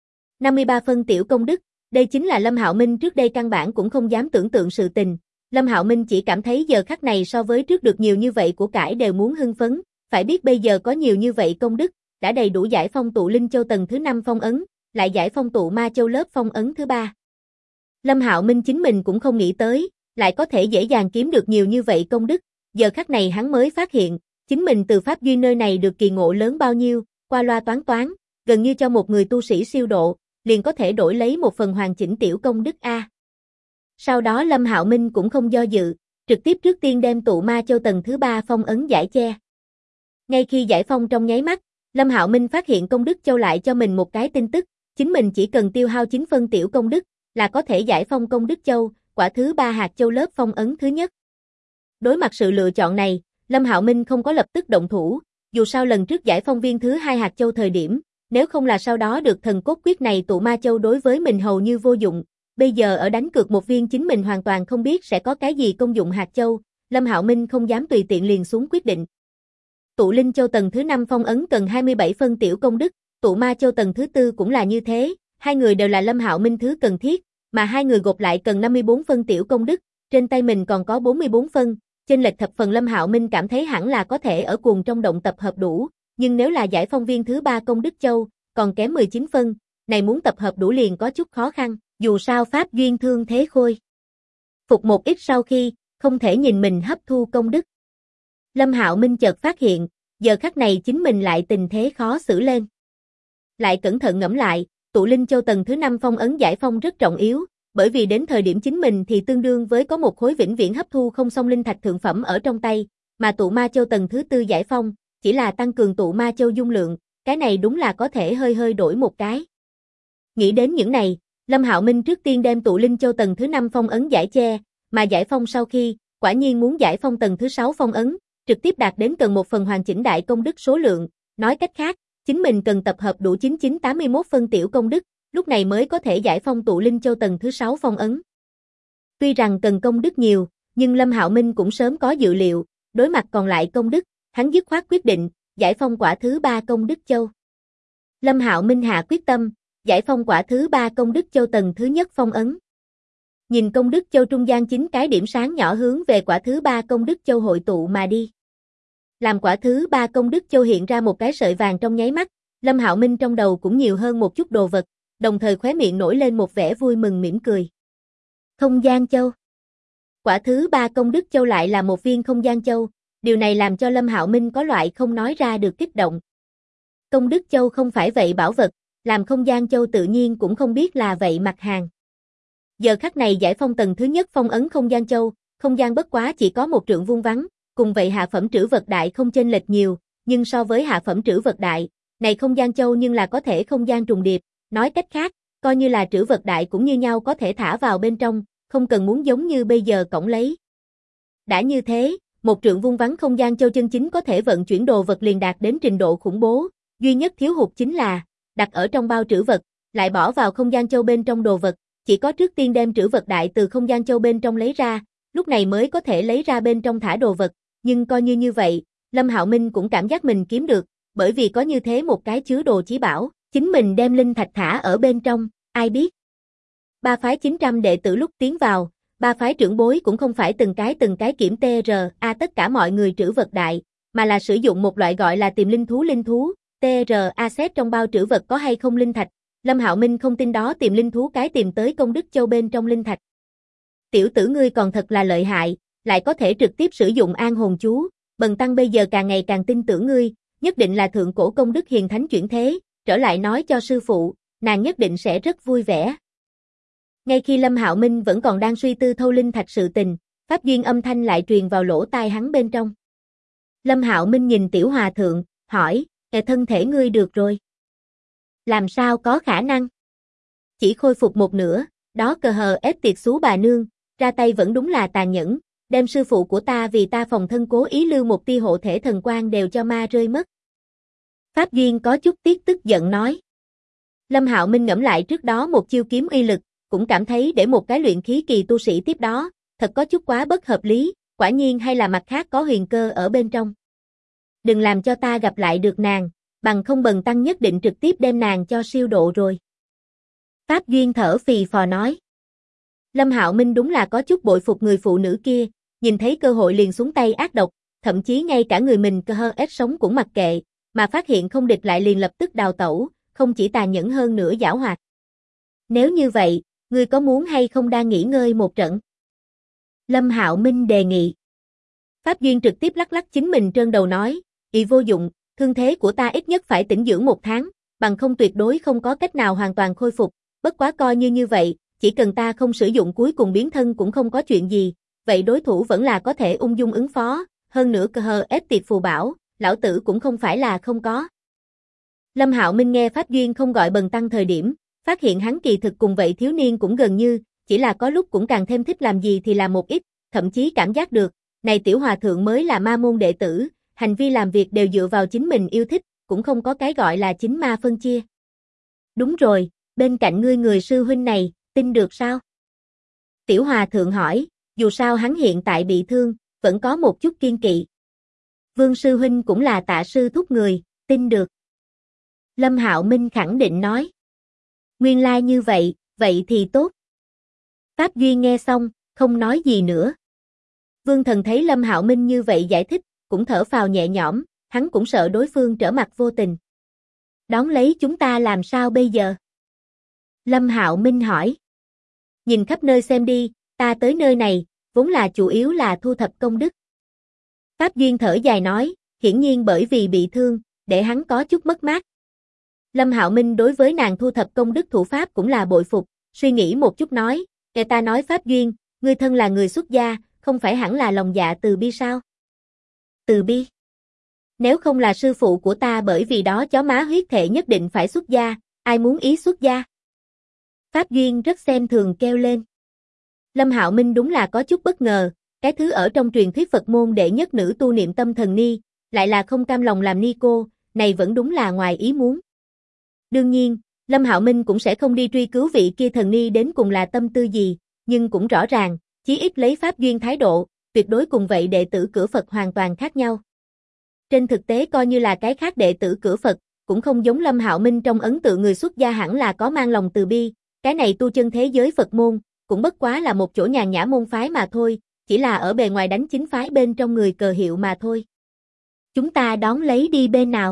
53 phân tiểu công đức, đây chính là Lâm Hạo Minh trước đây căn bản cũng không dám tưởng tượng sự tình. Lâm Hạo Minh chỉ cảm thấy giờ khắc này so với trước được nhiều như vậy của cải đều muốn hưng phấn, phải biết bây giờ có nhiều như vậy công đức, đã đầy đủ giải phong tụ linh châu tầng thứ 5 phong ấn, lại giải phong tụ ma châu lớp phong ấn thứ 3. Lâm Hạo Minh chính mình cũng không nghĩ tới, lại có thể dễ dàng kiếm được nhiều như vậy công đức, giờ khắc này hắn mới phát hiện, chính mình từ pháp duyên nơi này được kỳ ngộ lớn bao nhiêu, qua loa toán, gần như cho một người tu sĩ siêu độ, liền có thể đổi lấy một phần hoàn chỉnh tiểu công đức a. Sau đó Lâm Hạo Minh cũng không do dự, trực tiếp trước tiên đem tụ ma châu tầng thứ 3 phong ấn giải che. Ngay khi giải phong trong nháy mắt, Lâm Hạo Minh phát hiện công đức châu lại cho mình một cái tin tức, chính mình chỉ cần tiêu hao 9 phân tiểu công đức, là có thể giải phong công đức châu, quả thứ 3 hạt châu lớp phong ấn thứ nhất. Đối mặt sự lựa chọn này, Lâm Hạo Minh không có lập tức động thủ, dù sao lần trước giải phong viên thứ 2 hạt châu thời điểm, nếu không là sau đó được thần cốt quyết này tụ ma châu đối với mình hầu như vô dụng, bây giờ ở đánh cược một viên chính mình hoàn toàn không biết sẽ có cái gì công dụng hạt châu, Lâm Hạo Minh không dám tùy tiện liền xuống quyết định. Tụ linh châu tầng thứ 5 phong ấn cần 27 phân tiểu công đức, tụ ma châu tầng thứ 4 cũng là như thế, hai người đều là Lâm Hạo Minh thứ cần thiết, mà hai người gộp lại cần 54 phân tiểu công đức, trên tay mình còn có 44 phân, chênh lệch thập phần Lâm Hạo Minh cảm thấy hẳn là có thể ở cuồng trong động tập hợp đủ, nhưng nếu là giải phong viên thứ 3 công đức châu, còn kém 19 phân, này muốn tập hợp đủ liền có chút khó khăn, dù sao pháp duyên thương thế khôi. Phục một ít sau khi, không thể nhìn mình hấp thu công đức. Lâm Hạo Minh chợt phát hiện, giờ khắc này chính mình lại tình thế khó xử lên. Lại cẩn thận ngẫm lại, tụ linh châu tầng thứ 5 phong ấn giải phong rất trọng yếu, bởi vì đến thời điểm chính mình thì tương đương với có một khối vĩnh viễn hấp thu không xong linh thạch thượng phẩm ở trong tay, mà tụ ma châu tầng thứ 4 giải phong, chỉ là tăng cường tụ ma châu dung lượng, cái này đúng là có thể hơi đổi một cái. Nghĩ đến những này, Lâm Hạo Minh trước tiên đem tụ linh châu tầng thứ 5 phong ấn giải che, mà giải phong sau khi, quả nhiên muốn giải phong tầng thứ 6 phong ấn, trực tiếp đạt đến cần một phần hoàn chỉnh đại công đức số lượng, nói cách khác, chính mình cần tập hợp đủ 9981 phân tiểu công đức, lúc này mới có thể giải phong tụ linh châu tầng thứ 6 phong ấn. Tuy rằng cần công đức nhiều, nhưng Lâm Hạo Minh cũng sớm có dự liệu, đối mặt còn lại công đức, hắn dứt khoát quyết định, giải phong quả thứ 3 công đức châu. Lâm Hạo Minh hạ quyết tâm, giải phong quả thứ 3 công đức châu tầng thứ nhất phong ấn. Nhìn công đức châu trung gian 9 cái điểm sáng nhỏ hướng về quả thứ 3 công đức châu hội tụ mà đi. Làm quả thứ 3 công đức châu hiện ra một cái sợi vàng trong nháy mắt, Lâm Hạo Minh trong đầu cũng nhiều hơn một chút đồ vật, đồng thời khóe miệng nổi lên một vẻ vui mừng mỉm cười. Không gian châu. Quả thứ 3 công đức châu lại là một viên không gian châu, điều này làm cho Lâm Hạo Minh có loại không nói ra được kích động. Công đức châu không phải vậy bảo vật, làm không gian châu tự nhiên cũng không biết là vậy mặt hàng. Giờ khắc này giải phong tầng thứ nhất phong ấn không gian châu, không gian bất quá chỉ có một trượng vuông vắn, cùng vậy hạ phẩm trữ vật đại không chênh lệch nhiều, nhưng so với hạ phẩm trữ vật đại, này không gian châu nhưng là có thể không gian trùng điệp, nói cách khác, coi như là trữ vật đại cũng như nhau có thể thả vào bên trong, không cần muốn giống như bây giờ cõng lấy. Đã như thế, một trượng vuông vắn không gian châu chân chính có thể vận chuyển đồ vật liền đạt đến trình độ khủng bố, duy nhất thiếu hụt chính là đặt ở trong bao trữ vật, lại bỏ vào không gian châu bên trong đồ vật, chỉ có trước tiên đem trữ vật đại từ không gian châu bên trong lấy ra, lúc này mới có thể lấy ra bên trong thả đồ vật, nhưng coi như vậy, Lâm Hạo Minh cũng cảm giác mình kiếm được, bởi vì có như thế một cái chứa đồ chí bảo, chính mình đem linh thạch thả ở bên trong, ai biết. Ba phái 900 đệ tử lúc tiến vào, ba phái trưởng bối cũng không phải từng cái kiểm TRA tất cả mọi người trữ vật đại, mà là sử dụng một loại gọi là tìm linh thú, TRA xét trong bao trữ vật có hay không linh thạch. Lâm Hạo Minh không tin đó tìm linh thú cái tìm tới công đức châu bên trong linh thạch. Tiểu tử ngươi còn thật là lợi hại, lại có thể trực tiếp sử dụng an hồn chú, bần tăng bây giờ càng ngày càng tin tưởng ngươi, nhất định là thượng cổ công đức hiền thánh chuyển thế, trở lại nói cho sư phụ, nàng nhất định sẽ rất vui vẻ. Ngay khi Lâm Hạo Minh vẫn còn đang suy tư thâu linh thạch sự tình, pháp duyên âm thanh lại truyền vào lỗ tai hắn bên trong. Lâm Hạo Minh nhìn tiểu hòa thượng, hỏi, thân thể ngươi được rồi. Làm sao có khả năng? Chỉ khôi phục một nửa, đó cờ hờ ép tiệt xú bà nương, ra tay vẫn đúng là tàn nhẫn, đem sư phụ của ta vì ta phòng thân cố ý lưu một tia hộ thể thần quang đều cho ma rơi mất. Pháp Duyên có chút tiếc tức giận nói. Lâm Hạo Minh ngẫm lại trước đó một chiêu kiếm uy lực, cũng cảm thấy để một cái luyện khí kỳ tu sĩ tiếp đó, thật có chút quá bất hợp lý, quả nhiên hay là mặt khác có huyền cơ ở bên trong. Đừng làm cho ta gặp lại được nàng, bằng không bần tăng nhất định trực tiếp đem nàng cho siêu độ rồi. Pháp Duyên thở phì phò nói. Lâm Hạo Minh đúng là có chút bội phục người phụ nữ kia, nhìn thấy cơ hội liền xuống tay ác độc, thậm chí ngay cả người mình cơ hơ ép sống cũng mặc kệ, mà phát hiện không địch lại liền lập tức đào tẩu, không chỉ tàn nhẫn hơn nữa giảo hoạt. Nếu như vậy, ngươi có muốn hay không đang nghỉ ngơi một trận? Lâm Hạo Minh đề nghị. Pháp Duyên trực tiếp lắc lắc chính mình trơn đầu nói, ý vô dụng, thương thế của ta ít nhất phải tĩnh dưỡng 1 tháng, bằng không tuyệt đối không có cách nào hoàn toàn khôi phục, bất quá coi như vậy, chỉ cần ta không sử dụng cuối cùng biến thân cũng không có chuyện gì, vậy đối thủ vẫn là có thể ung dung ứng phó, hơn nữa cơ hờ ép tiệp phù bảo, lão tử cũng không phải là không có. Lâm Hạo Minh nghe Pháp Duyên không gọi bần tăng thời điểm, phát hiện hắn kỳ thực cùng vậy thiếu niên cũng gần như, chỉ là có lúc cũng càng thêm thích làm gì thì làm một ít, thậm chí cảm giác được, này tiểu hòa thượng mới là ma môn đệ tử, hành vi làm việc đều dựa vào chính mình yêu thích, cũng không có cái gọi là chính ma phân chia. Đúng rồi, bên cạnh ngươi người sư huynh này, tin được sao? Tiểu hòa thượng hỏi, dù sao hắn hiện tại bị thương, vẫn có một chút kiên kỵ. Vương sư huynh cũng là Tạ sư thúc người, tin được. Lâm Hạo Minh khẳng định nói. Nguyên lai như vậy, vậy thì tốt. Pháp Duyên nghe xong, không nói gì nữa. Vương Thần thấy Lâm Hạo Minh như vậy giải thích, cũng thở phào nhẹ nhõm, hắn cũng sợ đối phương trở mặt vô tình. Đón lấy chúng ta làm sao bây giờ? Lâm Hạo Minh hỏi. Nhìn khắp nơi xem đi, ta tới nơi này, vốn là chủ yếu là thu thập công đức. Pháp Duyên thở dài nói, hiển nhiên bởi vì bị thương, để hắn có chút mất mát. Lâm Hạo Minh đối với nàng thu thập công đức thủ pháp cũng là bội phục, suy nghĩ một chút nói, nghe ta nói Pháp Duyên, ngươi thân là người xuất gia, không phải hẳn là lòng dạ từ bi sao? Từ bi? Nếu không là sư phụ của ta bởi vì đó chó má huyết thể nhất định phải xuất gia, ai muốn ý xuất gia? Pháp Duyên rất xem thường kêu lên. Lâm Hạo Minh đúng là có chút bất ngờ, cái thứ ở trong truyền thuyết Phật môn đệ nhất nữ tu niệm tâm thần ni, lại là không cam lòng làm ni cô, này vẫn đúng là ngoài ý muốn. Đương nhiên, Lâm Hạo Minh cũng sẽ không đi truy cứu vị kia thần ni đến cùng là tâm tư gì, nhưng cũng rõ ràng, chí ít lấy Pháp Duyên thái độ, tuyệt đối cùng vậy đệ tử cửa Phật hoàn toàn khác nhau. Trên thực tế coi như là cái khác đệ tử cửa Phật, cũng không giống Lâm Hạo Minh trong ấn tượng người xuất gia hẳn là có mang lòng từ bi, cái này tu chân thế giới Phật môn, cũng bất quá là một chỗ nhàn nhã môn phái mà thôi, chỉ là ở bề ngoài đánh chính phái bên trong người cờ hiệu mà thôi. Chúng ta đón lấy đi bên nào?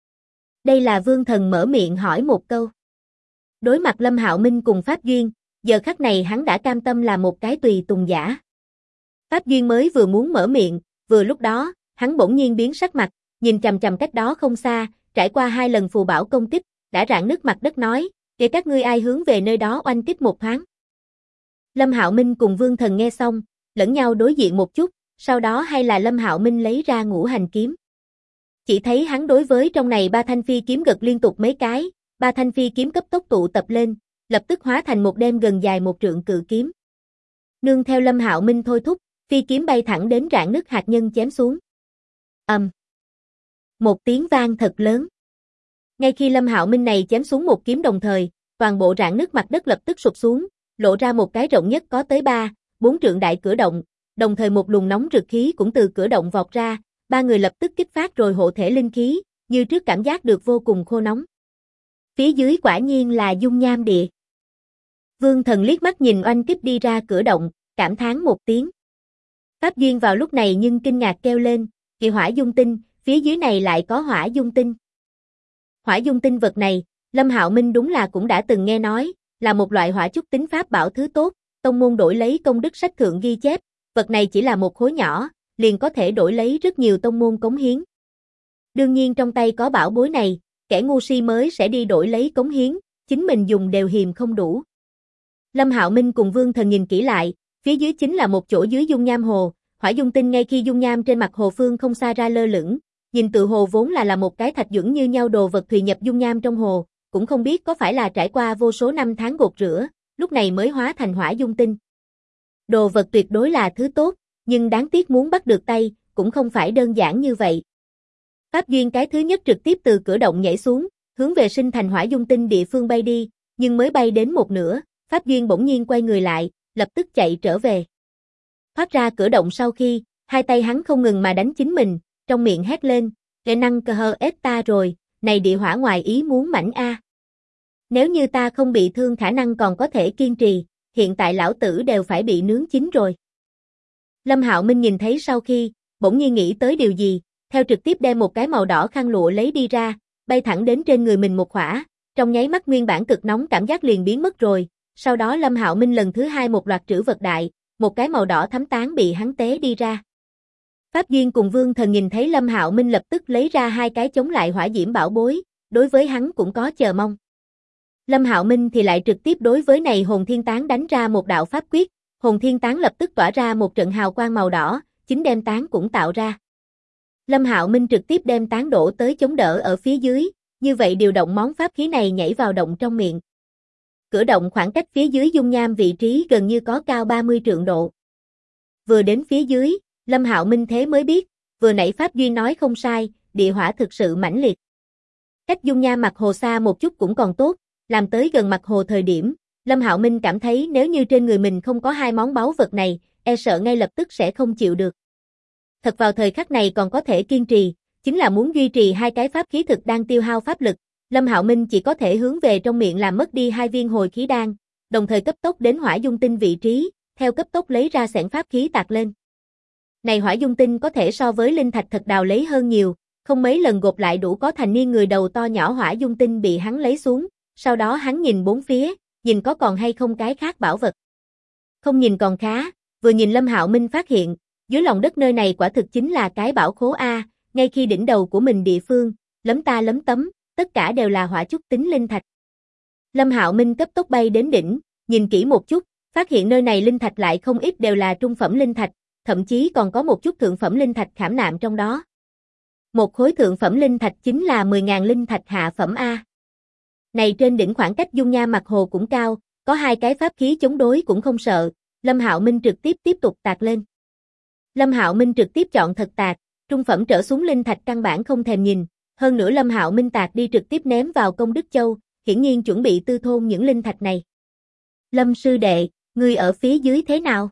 Đây là Vương Thần mở miệng hỏi một câu. Đối mặt Lâm Hạo Minh cùng Pháp Duyên, giờ khắc này hắn đã cam tâm là một cái tùy tùng giả. Pháp Duyên mới vừa muốn mở miệng, vừa lúc đó, hắn bỗng nhiên biến sắc mặt, nhìn chằm chằm cách đó không xa, trải qua 2 lần phù bảo công kích, đã rạn nứt mặt đất nói, để các ngươi ai hướng về nơi đó oanh kích một thoáng. Lâm Hạo Minh cùng Vương Thần nghe xong, lẫn nhau đối diện một chút, sau đó hay là Lâm Hạo Minh lấy ra ngũ hành kiếm. Chỉ thấy hắn đối với trong này 3 thanh phi kiếm gật liên tục mấy cái, 3 thanh phi kiếm cấp tốc tụ tập lên, lập tức hóa thành một đem gần dài 1 trượng cự kiếm. Nương theo Lâm Hạo Minh thôi thúc, phi kiếm bay thẳng đến rạn nứt hạt nhân chém xuống. Một tiếng vang thật lớn. Ngay khi Lâm Hạo Minh này chém xuống một kiếm đồng thời, toàn bộ rạn nứt mặt đất lập tức sụp xuống, lộ ra một cái rộng nhất có tới 3-4 trượng đại cửa động, đồng thời một luồng nóng rực khí cũng từ cửa động vọt ra, 3 người lập tức kích phát rồi hộ thể linh khí, như trước cảm giác được vô cùng khô nóng. Phía dưới quả nhiên là dung nham địa. Vương Thần liếc mắt nhìn oanh kích đi ra cửa động, cảm thán một tiếng. Pháp Duyên vào lúc này nhưng kinh ngạc kêu lên, kỳ hỏa dung tinh, phía dưới này lại có hỏa dung tinh. Hỏa dung tinh vật này, Lâm Hạo Minh đúng là cũng đã từng nghe nói, là một loại hỏa chúc tính pháp bảo thứ tốt, tông môn đổi lấy công đức sách thượng ghi chép, vật này chỉ là một khối nhỏ, liền có thể đổi lấy rất nhiều tông môn cống hiến. Đương nhiên trong tay có bảo bối này, kẻ ngu si mới sẽ đi đổi lấy cống hiến, chính mình dùng đều hiềm không đủ. Lâm Hạo Minh cùng Vương Thần nhìn kỹ lại, phía dưới chính là một chỗ dưới dung nham hồ, hỏa dung tinh ngay khi dung nham trên mặt hồ phương không xa ra lơ lửng, nhìn tự hồ vốn là một cái thạch duẩn như nhau đồ vật thùy nhập dung nham trong hồ, cũng không biết có phải là trải qua vô số năm tháng gột rửa, lúc này mới hóa thành hỏa dung tinh. Đồ vật tuyệt đối là thứ tốt, nhưng đáng tiếc muốn bắt được tay, cũng không phải đơn giản như vậy. Pháp Duyên cái thứ nhất trực tiếp từ cửa động nhảy xuống, hướng về sinh thành hỏa dung tinh địa phương bay đi, nhưng mới bay đến một nửa, Pháp Duyên bỗng nhiên quay người lại, lập tức chạy trở về. Thoát ra cửa động sau khi, 2 tay hắn không ngừng mà đánh chính mình, trong miệng hét lên, "Kẻ năng cơ hơ ết ta rồi, này địa hỏa ngoài ý muốn mảnh a. Nếu như ta không bị thương khả năng còn có thể kiên trì, hiện tại lão tử đều phải bị nướng chín rồi." Lâm Hạo Minh nhìn thấy sau khi, bỗng nhiên nghĩ tới điều gì, theo trực tiếp đem một cái màu đỏ khăn lụa lấy đi ra, bay thẳng đến trên người mình một khỏa, trong nháy mắt nguyên bản cực nóng cảm giác liền biến mất rồi, sau đó Lâm Hạo Minh lần thứ 2 một loạt trữ vật đại, một cái màu đỏ thấm tán bị hắn tế đi ra. Pháp Duyên cùng Vương Thần nhìn thấy Lâm Hạo Minh lập tức lấy ra 2 cái chống lại hỏa diễm bảo bối, đối với hắn cũng có chờ mong. Lâm Hạo Minh thì lại trực tiếp đối với này hồn thiên tán đánh ra một đạo pháp quyết, hồn thiên tán lập tức tỏa ra một trận hào quang màu đỏ, chính đem tán cũng tạo ra. Lâm Hạo Minh trực tiếp đem tán đổ tới chống đỡ ở phía dưới, như vậy điều động món pháp khí này nhảy vào động trong miệng. Cửa động khoảng cách phía dưới dung nham vị trí gần như có cao 30 trượng độ. Vừa đến phía dưới, Lâm Hạo Minh thế mới biết, vừa nãy Pháp Duyên nói không sai, địa hỏa thực sự mãnh liệt. Cách dung nham mặt hồ xa một chút cũng còn tốt, làm tới gần mặt hồ thời điểm, Lâm Hạo Minh cảm thấy nếu như trên người mình không có hai món báu vật này, e sợ ngay lập tức sẽ không chịu được. Thật vào thời khắc này còn có thể kiên trì, chính là muốn duy trì hai cái pháp khí thực đang tiêu hao pháp lực, Lâm Hạo Minh chỉ có thể hướng về trong miệng làm mất đi hai viên hồi khí đan, đồng thời cấp tốc đến hỏa dung tinh vị trí, theo cấp tốc lấy ra xẻng pháp khí tạc lên. Này hỏa dung tinh có thể so với linh thạch thật đào lấy hơn nhiều, không mấy lần gộp lại đủ có thành niên người đầu to nhỏ hỏa dung tinh bị hắn lấy xuống, sau đó hắn nhìn bốn phía, nhìn có còn hay không cái khác bảo vật. Không nhìn còn khá, vừa nhìn Lâm Hạo Minh phát hiện, dưới lòng đất nơi này quả thực chính là cái bảo khố A, ngay khi đỉnh đầu của mình địa phương, lấm ta lấm tấm, tất cả đều là hỏa chúc tính linh thạch. Lâm Hạo Minh cấp tốc bay đến đỉnh, nhìn kỹ một chút, phát hiện nơi này linh thạch lại không ít đều là trung phẩm linh thạch, thậm chí còn có một chút thượng phẩm linh thạch khảm nạm trong đó. Một khối thượng phẩm linh thạch chính là 10.000 linh thạch hạ phẩm A. Này trên đỉnh khoảng cách dung nham mặt hồ cũng cao, có hai cái pháp khí chống đối cũng không sợ, Lâm Hạo Minh trực tiếp tục tạc lên. Lâm Hạo Minh trực tiếp chọn thật tạc, trung phẩm trở xuống linh thạch căn bản không thèm nhìn, hơn nữa Lâm Hạo Minh tạc đi trực tiếp ném vào Công Đức Châu, hiển nhiên chuẩn bị tư thôn những linh thạch này. Lâm sư đệ, ngươi ở phía dưới thế nào?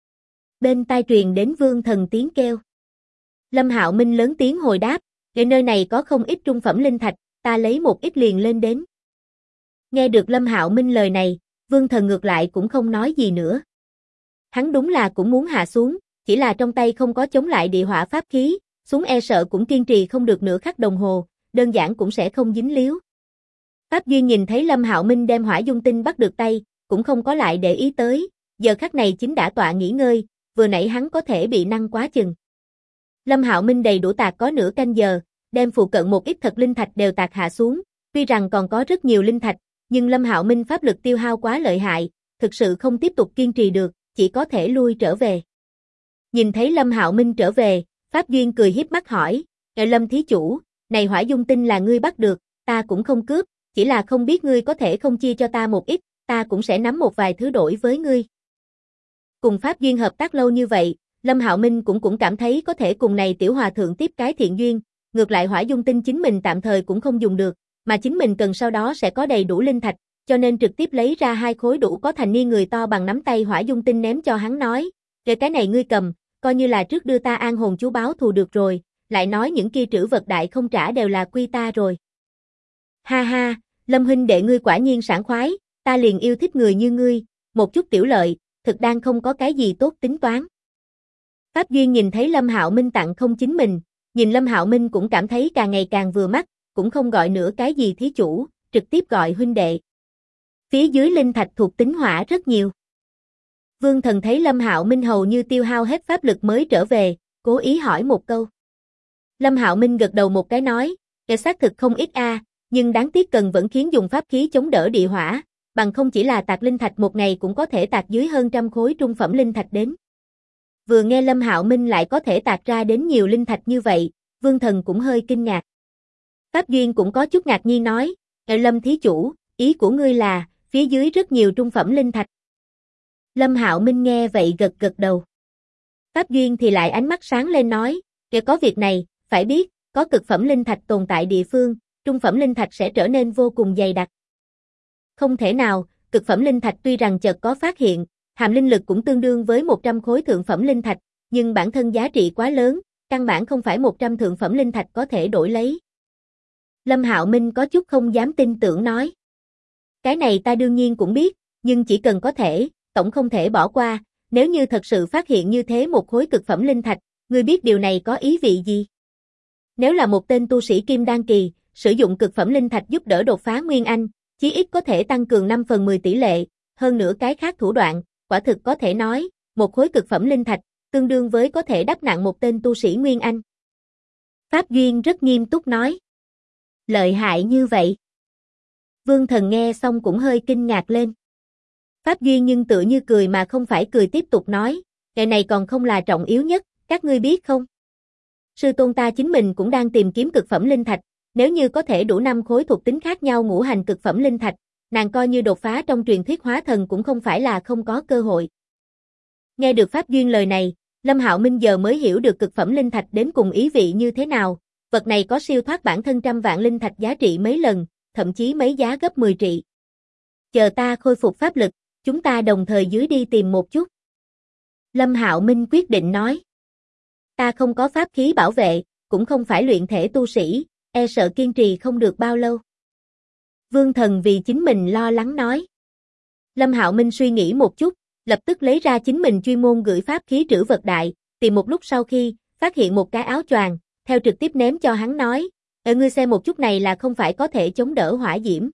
Bên tai truyền đến Vương Thần tiếng kêu. Lâm Hạo Minh lớn tiếng hồi đáp, để nơi này có không ít trung phẩm linh thạch, ta lấy một ít liền lên đến. Nghe được Lâm Hạo Minh lời này, Vương Thần ngược lại cũng không nói gì nữa. Hắn đúng là cũng muốn hạ xuống, chỉ là trong tay không có chống lại địa hỏa pháp khí, xuống e sợ cũng kiên trì không được nửa khắc đồng hồ, đơn giản cũng sẽ không dính líu. Pháp Duyên nhìn thấy Lâm Hạo Minh đem hỏa dung tinh bắt được tay, cũng không có lại để ý tới, giờ khắc này chính đã tọa nghỉ ngơi, vừa nãy hắn có thể bị năng quá chừng. Lâm Hạo Minh đầy đủ tạc có nửa canh giờ, đem phụ cận một ít thật linh thạch đều tạc hạ xuống, tuy rằng còn có rất nhiều linh thạch, nhưng Lâm Hạo Minh pháp lực tiêu hao quá lợi hại, thực sự không tiếp tục kiên trì được, chỉ có thể lui trở về. Nhìn thấy Lâm Hạo Minh trở về, Pháp Duyên cười hiếp mắt hỏi, Lâm thí chủ, này hỏa dung tinh là ngươi bắt được, ta cũng không cướp, chỉ là không biết ngươi có thể không chia cho ta một ít, ta cũng sẽ nắm một vài thứ đổi với ngươi. Cùng Pháp Duyên hợp tác lâu như vậy, Lâm Hạo Minh cũng cảm thấy có thể cùng này tiểu hòa thượng tiếp cái thiện duyên, ngược lại hỏa dung tinh chính mình tạm thời cũng không dùng được, mà chính mình cần sau đó sẽ có đầy đủ linh thạch, cho nên trực tiếp lấy ra hai khối đủ có thành niên người to bằng nắm tay hỏa dung tinh ném cho hắn nói, "Rồi cái này ngươi cầm, coi như là trước đưa ta an hồn chú báo thù được rồi, lại nói những kia trữ vật đại không trả đều là quy ta rồi." Ha ha, Lâm huynh đệ ngươi quả nhiên sảng khoái, ta liền yêu thích người như ngươi, một chút tiểu lợi, thực đang không có cái gì tốt tính toán. Pháp Duyên nhìn thấy Lâm Hạo Minh tặng không chính mình, nhìn Lâm Hạo Minh cũng cảm thấy càng ngày càng vừa mắt, cũng không gọi nữa cái gì thí chủ, trực tiếp gọi huynh đệ. Phía dưới linh thạch thuộc tính hỏa rất nhiều. Vương Thần thấy Lâm Hạo Minh hầu như tiêu hao hết pháp lực mới trở về, cố ý hỏi một câu. Lâm Hạo Minh gật đầu một cái nói, xác thực không ít a, nhưng đáng tiếc cần vẫn khiến dùng pháp khí chống đỡ địa hỏa, bằng không chỉ là tạc linh thạch một ngày cũng có thể tạc dưới hơn trăm khối trung phẩm linh thạch đến. Vừa nghe Lâm Hạo Minh lại có thể tạc ra đến nhiều linh thạch như vậy, Vương Thần cũng hơi kinh ngạc. Pháp Duyên cũng có chút ngạc nhiên nói, Lâm thí chủ, ý của ngươi là, phía dưới rất nhiều trung phẩm linh thạch. Lâm Hạo Minh nghe vậy gật đầu. Pháp Duyên thì lại ánh mắt sáng lên nói, có việc này, phải biết, có cực phẩm linh thạch tồn tại địa phương, trung phẩm linh thạch sẽ trở nên vô cùng dày đặc. Không thể nào, cực phẩm linh thạch tuy rằng chợt có phát hiện, hàm linh lực cũng tương đương với 100 khối thượng phẩm linh thạch, nhưng bản thân giá trị quá lớn, căn bản không phải 100 thượng phẩm linh thạch có thể đổi lấy. Lâm Hạo Minh có chút không dám tin tưởng nói. Cái này ta đương nhiên cũng biết, nhưng chỉ cần có thể, tổng không thể bỏ qua, nếu như thật sự phát hiện như thế một khối cực phẩm linh thạch, ngươi biết điều này có ý vị gì? Nếu là một tên tu sĩ kim đan kỳ, sử dụng cực phẩm linh thạch giúp đỡ đột phá Nguyên Anh, chí ít có thể tăng cường 5/10 tỷ lệ, hơn nữa cái khác thủ đoạn, quả thực có thể nói, một khối cực phẩm linh thạch, tương đương với có thể đắp nặng một tên tu sĩ Nguyên Anh. Pháp Duyên rất nghiêm túc nói. Lợi hại như vậy. Vương Thần nghe xong cũng hơi kinh ngạc lên. Pháp Duyên nhưng tựa như cười mà không phải cười tiếp tục nói, ngày này còn không là trọng yếu nhất, các ngươi biết không? Sư tôn ta chính mình cũng đang tìm kiếm cực phẩm linh thạch, nếu như có thể đủ 5 khối thuộc tính khác nhau ngũ hành cực phẩm linh thạch, nàng coi như đột phá trong truyền thuyết hóa thần cũng không phải là không có cơ hội. Nghe được Pháp Duyên lời này, Lâm Hạo Minh giờ mới hiểu được cực phẩm linh thạch đến cùng ý vị như thế nào, vật này có siêu thoát bản thân trăm vạn linh thạch giá trị mấy lần, thậm chí mấy giá gấp 10 trị. Chờ ta khôi phục pháp lực, chúng ta đồng thời dưới đi tìm một chút. Lâm Hạo Minh quyết định nói. Ta không có pháp khí bảo vệ, cũng không phải luyện thể tu sĩ, e sợ kiên trì không được bao lâu. Vương Thần vì chính mình lo lắng nói. Lâm Hạo Minh suy nghĩ một chút, lập tức lấy ra chính mình chuyên môn gửi pháp khí trữ vật đại, tìm một lúc sau khi, phát hiện một cái áo choàng, theo trực tiếp ném cho hắn nói, ngươi xem một chút này là không phải có thể chống đỡ hỏa diễm.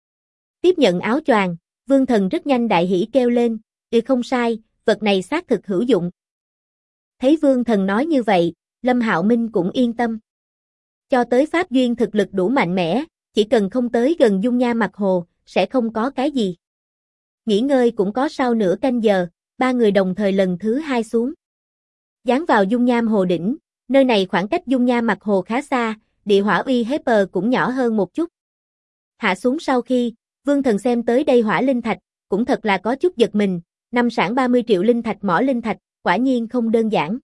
Tiếp nhận áo choàng, Vương Thần rất nhanh đại hỉ kêu lên, không sai, vật này xác thực hữu dụng. Thấy Vương Thần nói như vậy, Lâm Hạo Minh cũng yên tâm. Cho tới Pháp Duyên thực lực đủ mạnh mẽ, chỉ cần không tới gần dung nham mặt hồ, sẽ không có cái gì. Nghỉ ngơi cũng có sau nửa canh giờ, ba người đồng thời lần thứ 2 xuống. Dán vào dung nham hồ đỉnh, nơi này khoảng cách dung nham mặt hồ khá xa, địa hỏa uy hiếp cũng nhỏ hơn một chút. Hạ xuống sau khi, Vương Thần xem tới đây hỏa linh thạch, cũng thật là có chút giật mình, năm sản 30 triệu linh thạch mỏ linh thạch, quả nhiên không đơn giản.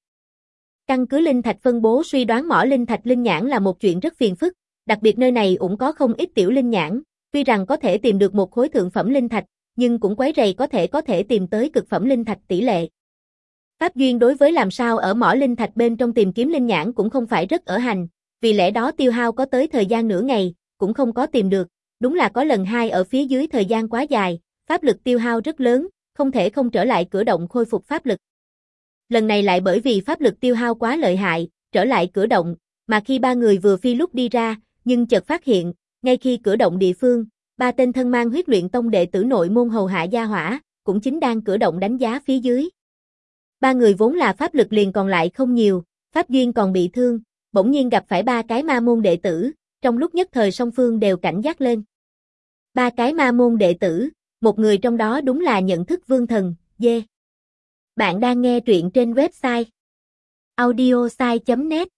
Căn cứ linh thạch phân bố suy đoán mỏ linh thạch linh nhãn là một chuyện rất phiền phức, đặc biệt nơi này cũng có không ít tiểu linh nhãn, tuy rằng có thể tìm được một khối thượng phẩm linh thạch, nhưng cũng quấy rầy có thể tìm tới cực phẩm linh thạch tỷ lệ. Pháp Duyên đối với làm sao ở mỏ linh thạch bên trong tìm kiếm linh nhãn cũng không phải rất ở hành, vì lẽ đó tiêu hao có tới thời gian nửa ngày, cũng không có tìm được, đúng là có lần 2 ở phía dưới thời gian quá dài, pháp lực tiêu hao rất lớn, không thể không trở lại cửa động khôi phục pháp lực. Lần này lại bởi vì pháp lực tiêu hao quá lợi hại, trở lại cửa động, mà khi ba người vừa phi lúc đi ra, nhưng chợt phát hiện, ngay khi cửa động địa phương, 3 tên thân mang huyết luyện tông đệ tử nội môn hầu hạ gia hỏa, cũng chính đang cửa động đánh giá phía dưới. Ba người vốn là pháp lực liền còn lại không nhiều, Pháp Duyên còn bị thương, bỗng nhiên gặp phải 3 cái ma môn đệ tử, trong lúc nhất thời song phương đều cảnh giác lên. 3 cái ma môn đệ tử, một người trong đó đúng là nhận thức Vương Thần, dê. Bạn đang nghe truyện trên website audiosai.net.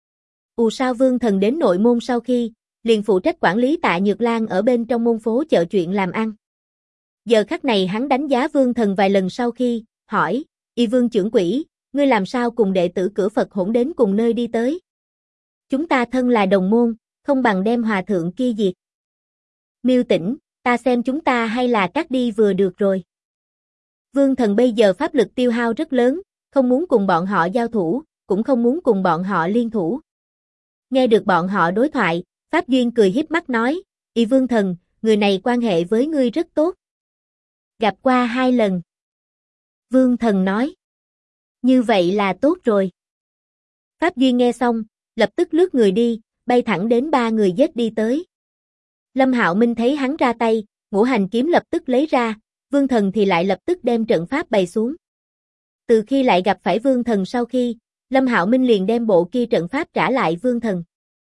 Sao Vương Thần đến nội môn sau khi, liền phụ trách quản lý Tạ Nhược Lan ở bên trong môn phố chợ chuyện làm ăn. Giờ khắc này hắn đánh giá Vương Thần vài lần sau khi, hỏi, Vương trưởng quỹ, ngươi làm sao cùng đệ tử cửa Phật hỗn đến cùng nơi đi tới? Chúng ta thân là đồng môn, không bằng đem hòa thượng kia diệt. Miêu Tĩnh, ta xem chúng ta hay là cắt đi vừa được rồi. Vương Thần bây giờ pháp lực tiêu hao rất lớn, không muốn cùng bọn họ giao thủ, cũng không muốn cùng bọn họ liên thủ. Nghe được bọn họ đối thoại, Pháp Duyên cười hiếp mắt nói, Vương Thần, người này quan hệ với ngươi rất tốt. Gặp qua 2 lần. Vương Thần nói, như vậy là tốt rồi. Pháp Duyên nghe xong, lập tức lướt người đi, bay thẳng đến 3 người giết đi tới. Lâm Hạo Minh thấy hắn ra tay, ngũ hành kiếm lập tức lấy ra, Vương Thần thì lại lập tức đem trận pháp bày xuống. Từ khi lại gặp phải Vương Thần sau khi, Lâm Hạo Minh liền đem bộ kia trận pháp trả lại Vương Thần.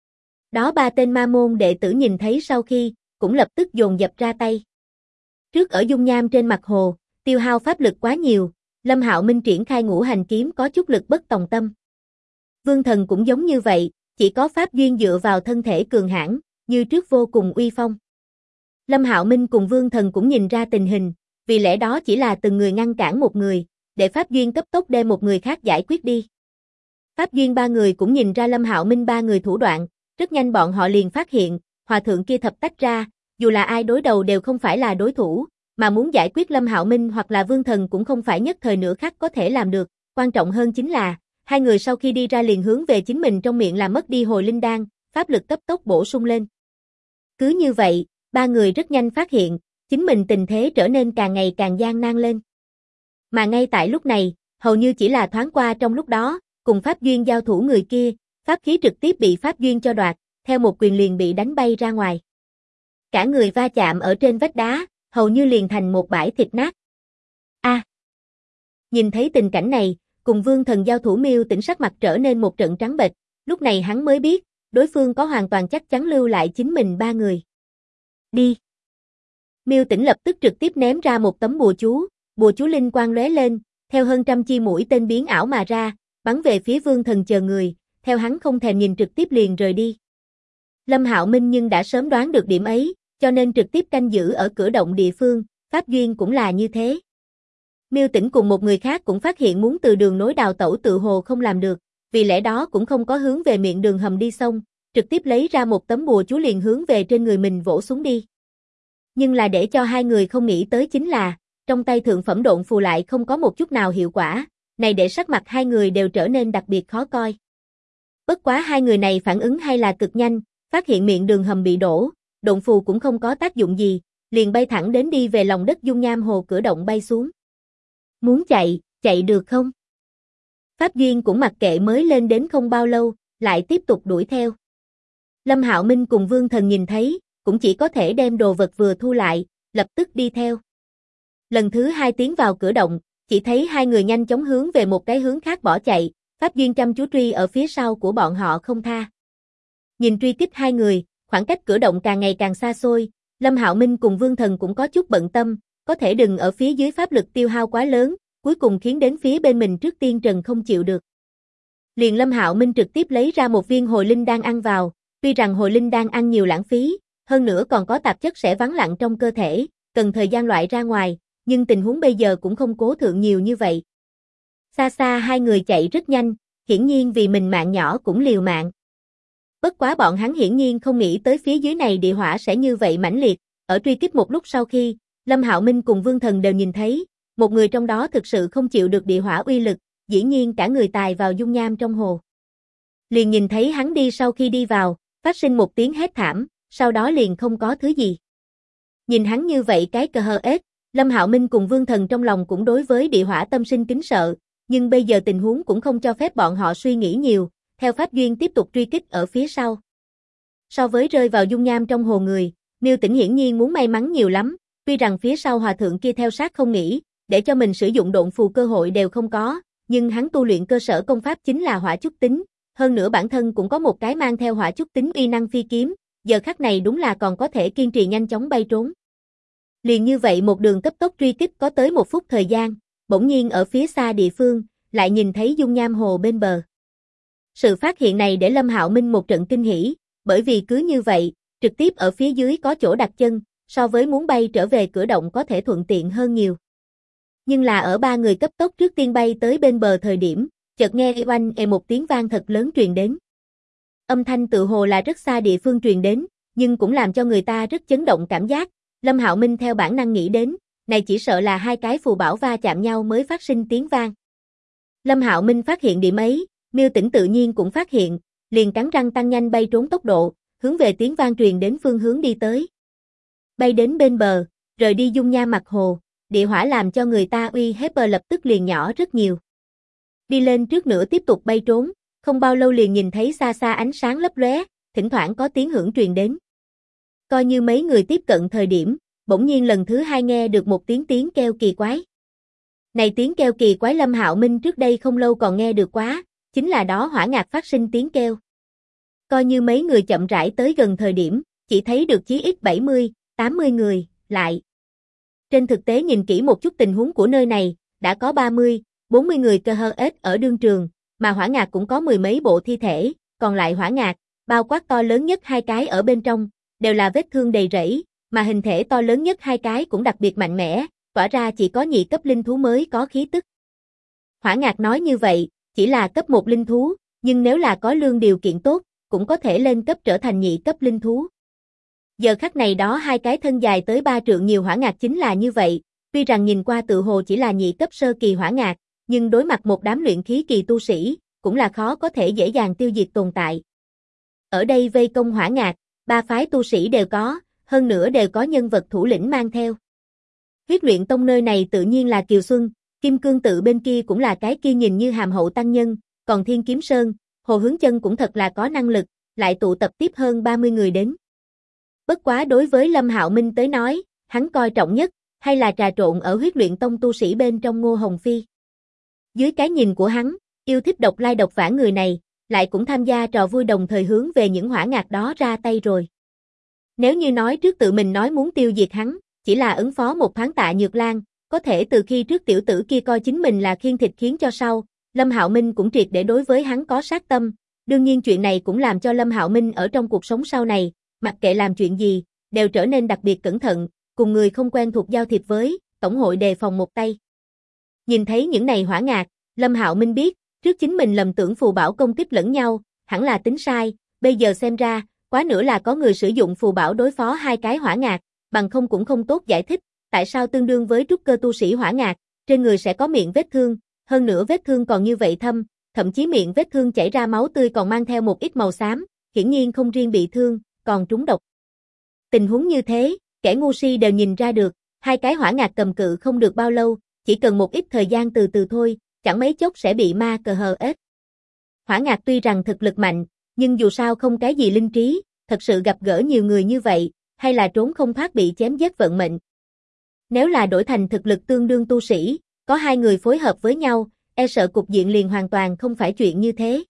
Đó 3 tên ma môn đệ tử nhìn thấy sau khi, cũng lập tức dồn dập ra tay. Trước ở dung nham trên mặt hồ, tiêu hao pháp lực quá nhiều, Lâm Hạo Minh triển khai ngũ hành kiếm có chút lực bất tòng tâm. Vương Thần cũng giống như vậy, chỉ có Pháp Duyên dựa vào thân thể cường hãn, như trước vô cùng uy phong. Lâm Hạo Minh cùng Vương Thần cũng nhìn ra tình hình, vì lẽ đó chỉ là từng người ngăn cản một người, để Pháp Duyên cấp tốc đem một người khác giải quyết đi. Pháp Duyên 3 người cũng nhìn ra Lâm Hạo Minh 3 người thủ đoạn, rất nhanh bọn họ liền phát hiện, hòa thượng kia thập tách ra, dù là ai đối đầu đều không phải là đối thủ, mà muốn giải quyết Lâm Hạo Minh hoặc là Vương Thần cũng không phải nhất thời nửa khắc có thể làm được, quan trọng hơn chính là, 2 người sau khi đi ra liền hướng về chính mình trong miệng làm mất đi hồi linh đan, pháp lực cấp tốc bổ sung lên. Cứ như vậy, 3 người rất nhanh phát hiện, chính mình tình thế trở nên càng ngày càng gian nan lên. Mà ngay tại lúc này, hầu như chỉ là thoáng qua trong lúc đó, cùng Pháp Duyên giao thủ người kia, pháp khí trực tiếp bị Pháp Duyên cho đoạt, theo một quyền liền bị đánh bay ra ngoài. Cả người va chạm ở trên vách đá, hầu như liền thành một bãi thịt nát. Nhìn thấy tình cảnh này, cùng Vương Thần giao thủ Miêu Tĩnh sắc mặt trở nên một trận trắng bệch, lúc này hắn mới biết, đối phương có hoàn toàn chắc chắn lưu lại chính mình 3 người. Đi. Miêu Tĩnh lập tức trực tiếp ném ra một tấm bùa chú linh quang lóe lên, theo hơn trăm chi mũi tên biến ảo mà ra, bắn về phía Vương Thần chờ người, theo hắn không thèm nhìn trực tiếp liền rời đi. Lâm Hạo Minh nhưng đã sớm đoán được điểm ấy, cho nên trực tiếp canh giữ ở cửa động địa phương, Pháp Duyên cũng là như thế. Miêu Tĩnh cùng một người khác cũng phát hiện muốn từ đường nối đào tẩu tự hồ không làm được, vì lẽ đó cũng không có hướng về miệng đường hầm đi xong, trực tiếp lấy ra một tấm bùa chú liền hướng về trên người mình vỗ xuống đi. Nhưng là để cho hai người không nghĩ tới chính là, trong tay thượng phẩm độn phù lại không có một chút nào hiệu quả, này để sắc mặt hai người đều trở nên đặc biệt khó coi. Bất quá hai người này phản ứng hay là cực nhanh, phát hiện miệng đường hầm bị đổ, độn phù cũng không có tác dụng gì, liền bay thẳng đến đi về lòng đất dung nham hồ cửa động bay xuống. Muốn chạy được không? Pháp Duyên cũng mặc kệ mới lên đến không bao lâu, lại tiếp tục đuổi theo. Lâm Hạo Minh cùng Vương Thần nhìn thấy, cũng chỉ có thể đem đồ vật vừa thu lại, lập tức đi theo. Lần thứ hai tiến vào cửa động, chỉ thấy hai người nhanh chóng hướng về một cái hướng khác bỏ chạy, Pháp Duyên chăm chú truy ở phía sau của bọn họ không tha. Nhìn truy kích hai người, khoảng cách cửa động càng ngày càng xa xôi, Lâm Hạo Minh cùng Vương Thần cũng có chút bận tâm, có thể đừng ở phía dưới pháp lực tiêu hao quá lớn, cuối cùng khiến đến phía bên mình trước tiên Trần không chịu được. Liền Lâm Hạo Minh trực tiếp lấy ra một viên hồi linh đan ăn vào, tuy rằng hồi linh đan ăn nhiều lãng phí, hơn nữa còn có tạp chất sẽ vắng lặng trong cơ thể, cần thời gian loại ra ngoài, nhưng tình huống bây giờ cũng không cố thượng nhiều như vậy. Xa xa hai người chạy rất nhanh, hiển nhiên vì mình mạng nhỏ cũng liều mạng. Bất quá bọn hắn hiển nhiên không nghĩ tới phía dưới này địa hỏa sẽ như vậy mãnh liệt, ở truy kích một lúc sau khi, Lâm Hạo Minh cùng Vương Thần đều nhìn thấy, một người trong đó thực sự không chịu được địa hỏa uy lực, dĩ nhiên cả người tài vào dung nham trong hồ. Liền nhìn thấy hắn đi sau khi đi vào, phát sinh một tiếng hét thảm, sau đó liền không có thứ gì. Nhìn hắn như vậy cái cờ hờ ết, Lâm Hạo Minh cùng Vương Thần trong lòng cũng đối với địa hỏa tâm sinh kính sợ, nhưng bây giờ tình huống cũng không cho phép bọn họ suy nghĩ nhiều, theo Pháp Duyên tiếp tục truy kích ở phía sau. So với rơi vào dung nham trong hồ người, Miêu Tĩnh hiển nhiên muốn may mắn nhiều lắm, tuy rằng phía sau hòa thượng kia theo sát không nghĩ, để cho mình sử dụng độn phù cơ hội đều không có, nhưng hắn tu luyện cơ sở công pháp chính là hỏa chúc tính, hơn nữa bản thân cũng có một cái mang theo hỏa chúc tính uy năng phi kiếm, giờ khắc này đúng là còn có thể kiên trì nhanh chóng bay trốn. Liền như vậy một đường cấp tốc truy kích có tới 1 phút thời gian, bỗng nhiên ở phía xa địa phương, lại nhìn thấy dung nham hồ bên bờ. Sự phát hiện này để Lâm Hạo Minh một trận kinh hỉ, bởi vì cứ như vậy, trực tiếp ở phía dưới có chỗ đặt chân, so với muốn bay trở về cửa động có thể thuận tiện hơn nhiều. Nhưng là ở ba người cấp tốc trước tiên bay tới bên bờ thời điểm, chợt nghe oanh một tiếng vang thật lớn truyền đến. Âm thanh tự hồ là rất xa địa phương truyền đến, nhưng cũng làm cho người ta rất chấn động cảm giác. Lâm Hạo Minh theo bản năng nghĩ đến, này chỉ sợ là hai cái phù bảo va chạm nhau mới phát sinh tiếng vang. Lâm Hạo Minh phát hiện điểm ấy, Miêu Tĩnh tự nhiên cũng phát hiện, liền cắn răng tăng nhanh bay trốn tốc độ, hướng về tiếng vang truyền đến phương hướng đi tới. Bay đến bên bờ, rời đi dung nham mặt hồ, địa hỏa làm cho người ta uy hiếp lập tức liền nhỏ rất nhiều. Đi lên trước nữa tiếp tục bay trốn, không bao lâu liền nhìn thấy xa xa ánh sáng lấp lóe, thỉnh thoảng có tiếng hưởng truyền đến. Coi như mấy người tiếp cận thời điểm, bỗng nhiên lần thứ hai nghe được một tiếng kêu kỳ quái. Này tiếng kêu kỳ quái Lâm Hạo Minh trước đây không lâu còn nghe được quá, chính là đó hỏa ngạc phát sinh tiếng kêu. Coi như mấy người chậm rãi tới gần thời điểm, chỉ thấy được chí ít 70, 80 người, lại. Trên thực tế nhìn kỹ một chút tình huống của nơi này, đã có 30, 40 người cơ hơ ết ở đương trường, mà hỏa ngạc cũng có 10 mấy bộ thi thể, còn lại hỏa ngạc, bao quát to lớn nhất hai cái ở bên trong, đều là vết thương đầy rẫy, mà hình thể to lớn nhất hai cái cũng đặc biệt mạnh mẽ, tỏa ra chỉ có nhị cấp linh thú mới có khí tức. Hỏa ngạc nói như vậy, chỉ là cấp 1 linh thú, nhưng nếu là có lương điều kiện tốt, cũng có thể lên cấp trở thành nhị cấp linh thú. Giờ khắc này đó hai cái thân dài tới 3 trượng nhiều hỏa ngạc chính là như vậy, tuy rằng nhìn qua tự hồ chỉ là nhị cấp sơ kỳ hỏa ngạc, nhưng đối mặt một đám luyện khí kỳ tu sĩ, cũng là khó có thể dễ dàng tiêu diệt tồn tại. Ở đây vây công hỏa ngạc, ba phái tu sĩ đều có, hơn nữa đều có nhân vật thủ lĩnh mang theo. Huyết luyện tông nơi này tự nhiên là Kiều Xuân, Kim Cương tự bên kia cũng là cái kia nhìn như hàm hậu tăng nhân, còn Thiên Kiếm Sơn, Hồ Hướng Chân cũng thật là có năng lực, lại tụ tập tiếp hơn 30 người đến. Bất quá đối với Lâm Hạo Minh tới nói, hắn coi trọng nhất, hay là trà trộn ở huyết luyện tông tu sĩ bên trong Ngô Hồng Phi. Dưới cái nhìn của hắn, yêu thích độc lai độc vãng người này, lại cũng tham gia trò vui đồng thời hướng về những hỏa ngạc đó ra tay rồi. Nếu như nói trước tự mình nói muốn tiêu diệt hắn, chỉ là ứng phó một thoáng Tạ Nhược Lan, có thể từ khi trước tiểu tử kia coi chính mình là khiên thịt khiến cho sau, Lâm Hạo Minh cũng triệt để đối với hắn có sát tâm, đương nhiên chuyện này cũng làm cho Lâm Hạo Minh ở trong cuộc sống sau này, mặc kệ làm chuyện gì, đều trở nên đặc biệt cẩn thận, cùng người không quen thuộc giao thiệp với, tổng hội đề phòng một tay. Nhìn thấy những này hỏa ngạc, Lâm Hạo Minh biết, trước chính mình lầm tưởng phù bảo công kích lẫn nhau, hẳn là tính sai, bây giờ xem ra, quá nữa là có người sử dụng phù bảo đối phó hai cái hỏa ngạc, bằng không cũng không tốt giải thích, tại sao tương đương với trúc cơ tu sĩ hỏa ngạc, trên người sẽ có miệng vết thương, hơn nữa vết thương còn như vậy thâm, thậm chí miệng vết thương chảy ra máu tươi còn mang theo một ít màu xám, hiển nhiên không riêng bị thương, còn trúng độc. Tình huống như thế, kẻ ngu si đều nhìn ra được, hai cái hỏa ngạc cầm cự không được bao lâu, chỉ cần một ít thời gian từ từ thôi, chẳng mấy chốc sẽ bị ma cờ hờ ết. Hỏa ngạc tuy rằng thực lực mạnh, nhưng dù sao không cái gì linh trí, thật sự gặp gỡ nhiều người như vậy, hay là trốn không thoát bị chém giết vận mệnh. Nếu là đổi thành thực lực tương đương tu sĩ, có hai người phối hợp với nhau, e sợ cục diện liền hoàn toàn không phải chuyện như thế.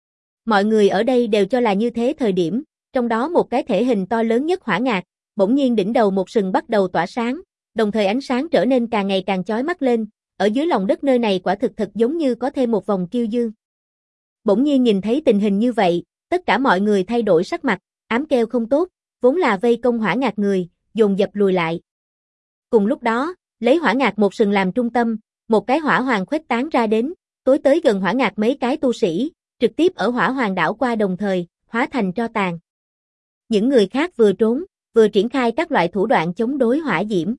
Mọi người ở đây đều cho là như thế thời điểm, trong đó một cái thể hình to lớn nhất hỏa ngạc, bỗng nhiên đỉnh đầu một sừng bắt đầu tỏa sáng, đồng thời ánh sáng trở nên càng ngày càng chói mắt lên, ở dưới lòng đất nơi này quả thực thật giống như có thêm một vòng kiêu dương. Bỗng nhiên nhìn thấy tình hình như vậy, tất cả mọi người thay đổi sắc mặt, ám kêu không tốt, vốn là vây công hỏa ngạc người, dồn dập lùi lại. Cùng lúc đó, lấy hỏa ngạc một sừng làm trung tâm, một cái hỏa hoàng khuếch tán ra đến, tối tới gần hỏa ngạc mấy cái tu sĩ, trực tiếp ở hỏa hoàng đảo qua đồng thời, hóa thành tro tàn. Những người khác vừa trốn, vừa triển khai các loại thủ đoạn chống đối hỏa diễm.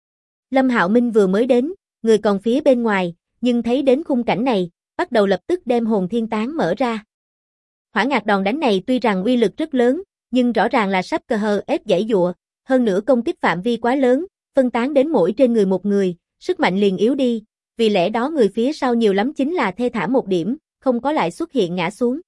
Lâm Hạo Minh vừa mới đến, người còn phía bên ngoài, nhưng thấy đến khung cảnh này, bắt đầu lập tức đem hồn thiên tán mở ra. Hỏa ngạc đòn đánh này tuy rằng uy lực rất lớn, nhưng rõ ràng là sắp cờ hờ ép giãy giụa, hơn nữa công kích phạm vi quá lớn, phân tán đến mỗi trên người một người, sức mạnh liền yếu đi, vì lẽ đó người phía sau nhiều lắm chính là thê thảm một điểm, không có lại xuất hiện ngã xuống.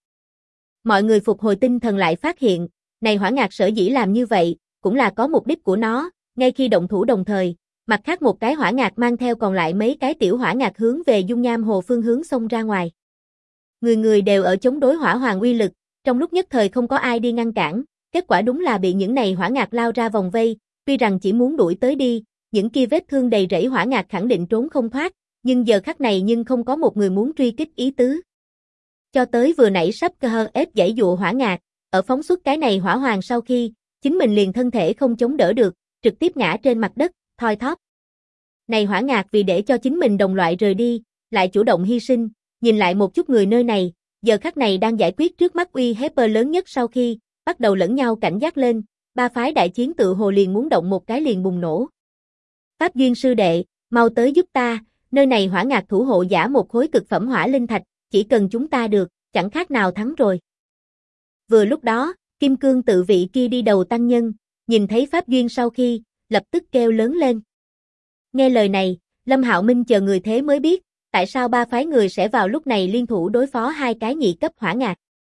Mọi người phục hồi tinh thần lại phát hiện, này hỏa ngạc sở dĩ làm như vậy, cũng là có mục đích của nó, ngay khi động thủ đồng thời, mặt khác một cái hỏa ngạc mang theo còn lại mấy cái tiểu hỏa ngạc hướng về dung nham hồ phương hướng xông ra ngoài. Người người đều ở chống đối hỏa hoàng uy lực, trong lúc nhất thời không có ai đi ngăn cản, kết quả đúng là bị những này hỏa ngạc lao ra vòng vây, tuy rằng chỉ muốn đuổi tới đi, những kia vết thương đầy rẫy hỏa ngạc khẳng định trốn không thoát, nhưng giờ khắc này nhưng không có một người muốn truy kích ý tứ. Cho tới vừa nãy sắp cơ hơ ép giãy dụa hỏa ngạc, ở phóng xuất cái này hỏa hoàng sau khi, chính mình liền thân thể không chống đỡ được, trực tiếp ngã trên mặt đất, thoi thóp. Này hỏa ngạc vì để cho chính mình đồng loại rời đi, lại chủ động hy sinh, nhìn lại một chút người nơi này, giờ khắc này đang giải quyết trước mắt uy hiếp lớn nhất sau khi, bắt đầu lẫn nhau cảnh giác lên, ba phái đại chiến tự hồ liền muốn động một cái liền bùng nổ. Pháp Duyên sư đệ, mau tới giúp ta, nơi này hỏa ngạc thủ hộ giả một khối cực phẩm hỏa linh thạch, chỉ cần chúng ta được, chẳng khác nào thắng rồi. Vừa lúc đó, Kim Cương tự vị kia đi đầu tăng nhân, nhìn thấy Pháp Duyên sau khi, lập tức kêu lớn lên. Nghe lời này, Lâm Hạo Minh chờ người thế mới biết, tại sao ba phái người sẽ vào lúc này liên thủ đối phó hai cái nhị cấp hỏa ngạc.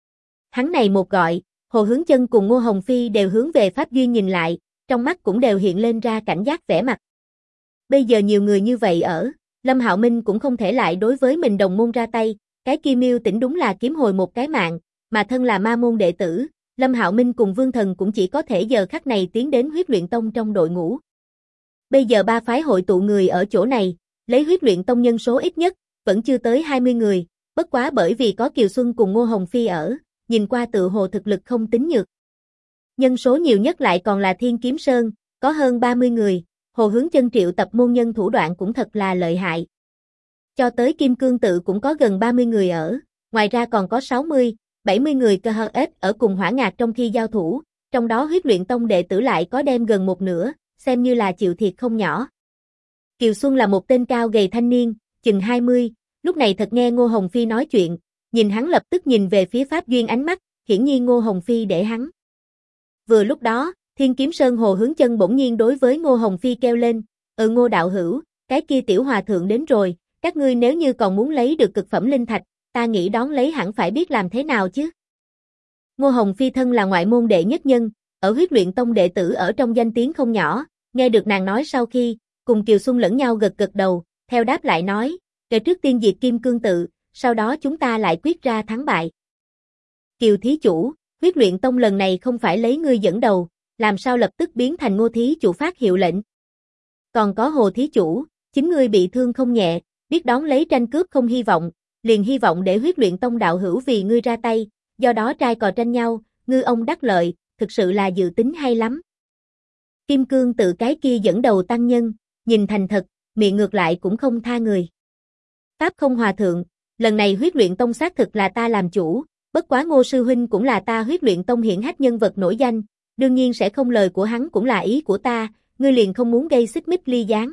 Hắn này một gọi, Hồ Hướng Chân cùng Ngô Hồng Phi đều hướng về Pháp Duyên nhìn lại, trong mắt cũng đều hiện lên ra cảnh giác vẻ mặt. Bây giờ nhiều người như vậy ở, Lâm Hạo Minh cũng không thể lại đối với mình đồng môn ra tay, cái kia Miêu Tĩnh đúng là kiếm hồi một cái mạng, mà thân là ma môn đệ tử, Lâm Hạo Minh cùng Vương Thần cũng chỉ có thể giờ khắc này tiến đến Huyết Luyện Tông trong đội ngũ. Bây giờ ba phái hội tụ người ở chỗ này, lấy Huyết Luyện Tông nhân số ít nhất, vẫn chưa tới 20 người, bất quá bởi vì có Kiều Xuân cùng Ngô Hồng Phi ở, nhìn qua tự hồ thực lực không tính nhược. Nhân số nhiều nhất lại còn là Thiên Kiếm Sơn, có hơn 30 người, Hồ Hướng Chân triệu tập môn nhân thủ đoạn cũng thật là lợi hại. Cho tới Kim Cương tự cũng có gần 30 người ở, ngoài ra còn có 60, 70 người cơ hơ ết ở cùng hỏa ngạc trong khi giao thủ, trong đó Huyết Luyện Tông đệ tử lại có đem gần một nửa, xem như là chịu thiệt không nhỏ. Kiều Xuân là một tên cao gầy thanh niên, chừng 20, lúc này thật nghe Ngô Hồng Phi nói chuyện, nhìn hắn lập tức nhìn về phía Pháp Duyên ánh mắt, hiển nhiên Ngô Hồng Phi để hắn. Vừa lúc đó, Thiên Kiếm Sơn Hồ Hướng Chân bỗng nhiên đối với Ngô Hồng Phi kêu lên, Ngô đạo hữu, cái kia tiểu hòa thượng đến rồi, các ngươi nếu như còn muốn lấy được cực phẩm linh thạch, ta nghĩ đón lấy hẳn phải biết làm thế nào chứ. Ngô Hồng Phi thân là ngoại môn đệ nhất nhân, ở Huyết Luyện Tông đệ tử ở trong danh tiếng không nhỏ, nghe được nàng nói sau khi, cùng Kiều Xuân lẫn nhau gật gật đầu, theo đáp lại nói, kể trước tiên diệt Kim Cương tự, sau đó chúng ta lại quyết ra thắng bại. Kiều thí chủ, huyết luyện tông lần này không phải lấy ngươi dẫn đầu, làm sao lập tức biến thành Ngô thí chủ phát hiệu lệnh. Còn có Hồ thí chủ, chính ngươi bị thương không nhẹ, biết đón lấy tranh cướp không hy vọng, liền hy vọng để huyết luyện tông đạo hữu vì ngươi ra tay, do đó trai cò tranh nhau, ngư ông đắc lợi, thực sự là dự tính hay lắm. Kim Cương Tự cái kia dẫn đầu tăng nhân, nhìn thành thật, miệng ngược lại cũng không tha người. Pháp không hòa thượng, lần này huyết luyện tông xác thực là ta làm chủ, bất quá Ngô sư huynh cũng là ta huyết luyện tông hiển hách nhân vật nổi danh, đương nhiên sẽ không lời của hắn cũng là ý của ta, ngươi liền không muốn gây xích mích ly gián.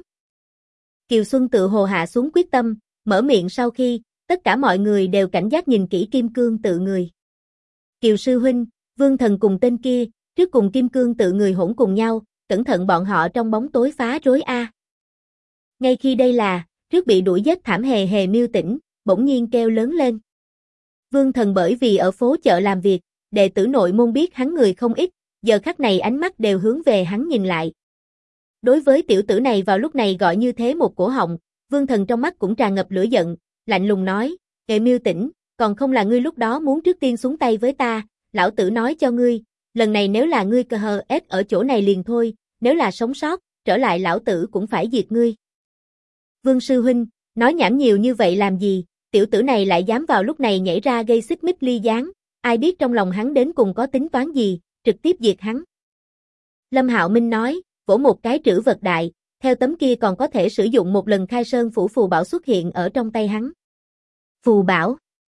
Kiều Xuân tự hồ hạ xuống quyết tâm, mở miệng sau khi, tất cả mọi người đều cảnh giác nhìn kỹ Kim Cương Tự người. Kiều sư huynh, Vương Thần cùng tên kia, trước cùng Kim Cương Tự người hỗn cùng nhau, cẩn thận bọn họ trong bóng tối phá rối a. Ngay khi đây là, trước bị đuổi giết thảm hề hề Miêu Tĩnh, bỗng nhiên kêu lớn lên. Vương Thần bởi vì ở phố chợ làm việc, đệ tử nội môn biết hắn người không ít, giờ khắc này ánh mắt đều hướng về hắn nhìn lại. Đối với tiểu tử này vào lúc này gọi như thế một cổ họng, Vương Thần trong mắt cũng tràn ngập lửa giận, lạnh lùng nói, "Kệ Miêu Tĩnh, còn không là ngươi lúc đó muốn trước tiên xuống tay với ta, lão tử nói cho ngươi, lần này nếu là ngươi ép ở chỗ này liền thôi, nếu là sống sót, trở lại lão tử cũng phải diệt ngươi." Vương sư huynh, nói nhảm nhiều như vậy làm gì, tiểu tử này lại dám vào lúc này nhảy ra gây xích mích ly gián, ai biết trong lòng hắn đến cùng có tính toán gì, trực tiếp diệt hắn. Lâm Hạo Minh nói, vỗ một cái trữ vật đại, theo tấm kia còn có thể sử dụng một lần khai sơn phủ phù bảo xuất hiện ở trong tay hắn. Phù bảo.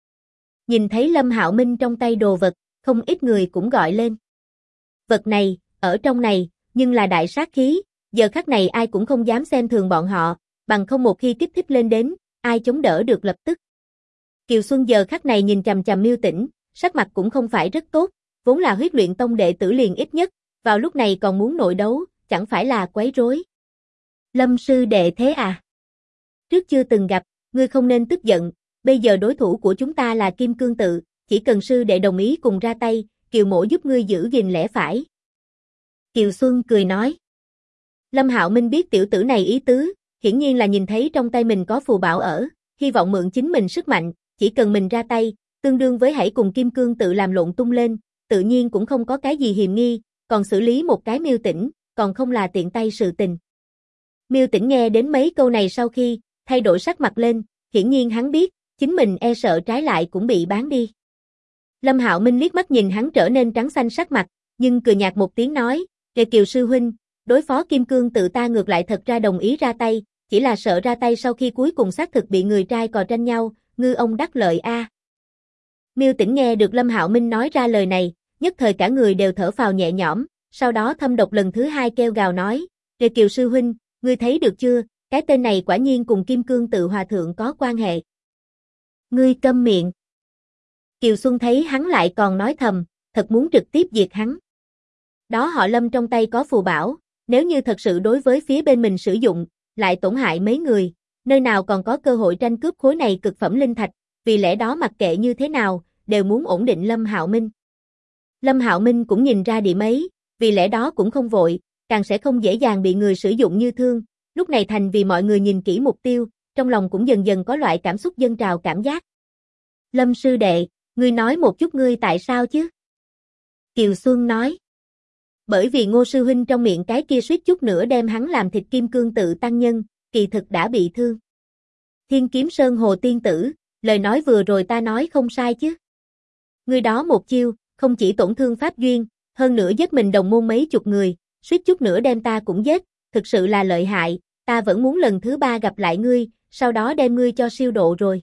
Nhìn thấy Lâm Hạo Minh trong tay đồ vật, không ít người cũng gọi lên. Vật này, ở trong này, nhưng là đại sát khí, giờ khắc này ai cũng không dám xem thường bọn họ, bằng không một khi kích thích lên đến, ai chống đỡ được lập tức. Kiều Xuân giờ khắc này nhìn chằm chằm Miêu Tĩnh, sắc mặt cũng không phải rất tốt, vốn là huyết luyện tông đệ tử liền ít nhất, vào lúc này còn muốn nội đấu, chẳng phải là quấy rối. Lâm sư đệ thế à? Trước chưa từng gặp, ngươi không nên tức giận, bây giờ đối thủ của chúng ta là Kim Cương Tự, chỉ cần sư đệ đồng ý cùng ra tay, Kiều mỗ giúp ngươi giữ gìn lẽ phải. Kiều Xuân cười nói. Lâm Hạo Minh biết tiểu tử này ý tứ, hiển nhiên là nhìn thấy trong tay mình có phù bảo ở, hy vọng mượn chính mình sức mạnh, chỉ cần mình ra tay, tương đương với hãy cùng Kim Cương Tự làm lộn tung lên, tự nhiên cũng không có cái gì hiềm nghi, còn xử lý một cái Miêu Tĩnh, còn không là tiện tay sự tình. Miêu Tĩnh nghe đến mấy câu này sau khi, thay đổi sắc mặt lên, hiển nhiên hắn biết, chính mình e sợ trái lại cũng bị bán đi. Lâm Hạo Minh liếc mắt nhìn hắn trở nên trắng xanh sắc mặt, nhưng cười nhạt một tiếng nói, "Kề Kiều sư huynh, đối phó Kim Cương Tự ta ngược lại thật ra đồng ý ra tay, chỉ là sợ ra tay sau khi cuối cùng xác thực bị người trai cò tranh nhau, ngư ông đắc lợi a." Miêu Tĩnh nghe được Lâm Hạo Minh nói ra lời này, nhất thời cả người đều thở phào nhẹ nhõm, sau đó thâm độc lần thứ hai kêu gào nói, "Kề Kiều sư huynh, ngươi thấy được chưa, cái tên này quả nhiên cùng Kim Cương Tự hòa thượng có quan hệ." "Ngươi câm miệng." Kiều Xuân thấy hắn lại còn nói thầm, thật muốn trực tiếp diệt hắn. Đó họ Lâm trong tay có phù bảo, nếu như thật sự đối với phía bên mình sử dụng, lại tổn hại mấy người, nơi nào còn có cơ hội tranh cướp khối này cực phẩm linh thạch, vì lẽ đó mặc kệ như thế nào, đều muốn ổn định Lâm Hạo Minh. Lâm Hạo Minh cũng nhìn ra điểm ấy, vì lẽ đó cũng không vội, càng sẽ không dễ dàng bị người sử dụng như thương, lúc này thành vì mọi người nhìn kỹ mục tiêu, trong lòng cũng dần dần có loại cảm xúc dâng trào cảm giác. "Lâm sư đệ, ngươi nói một chút ngươi tại sao chứ?" Kiều Xuân nói. Bởi vì Ngô sư huynh trong miệng cái kia suýt chút nữa đem hắn làm thịt Kim Cương Tự tăng nhân, kỳ thực đã bị thương. Thiên Kiếm Sơn Hồ tiên tử, lời nói vừa rồi ta nói không sai chứ? Ngươi đó một chiêu, không chỉ tổn thương pháp duyên, hơn nữa giết mình đồng môn mấy chục người, suýt chút nữa đem ta cũng giết, thực sự là lợi hại, ta vẫn muốn lần thứ ba gặp lại ngươi, sau đó đem ngươi cho siêu độ rồi.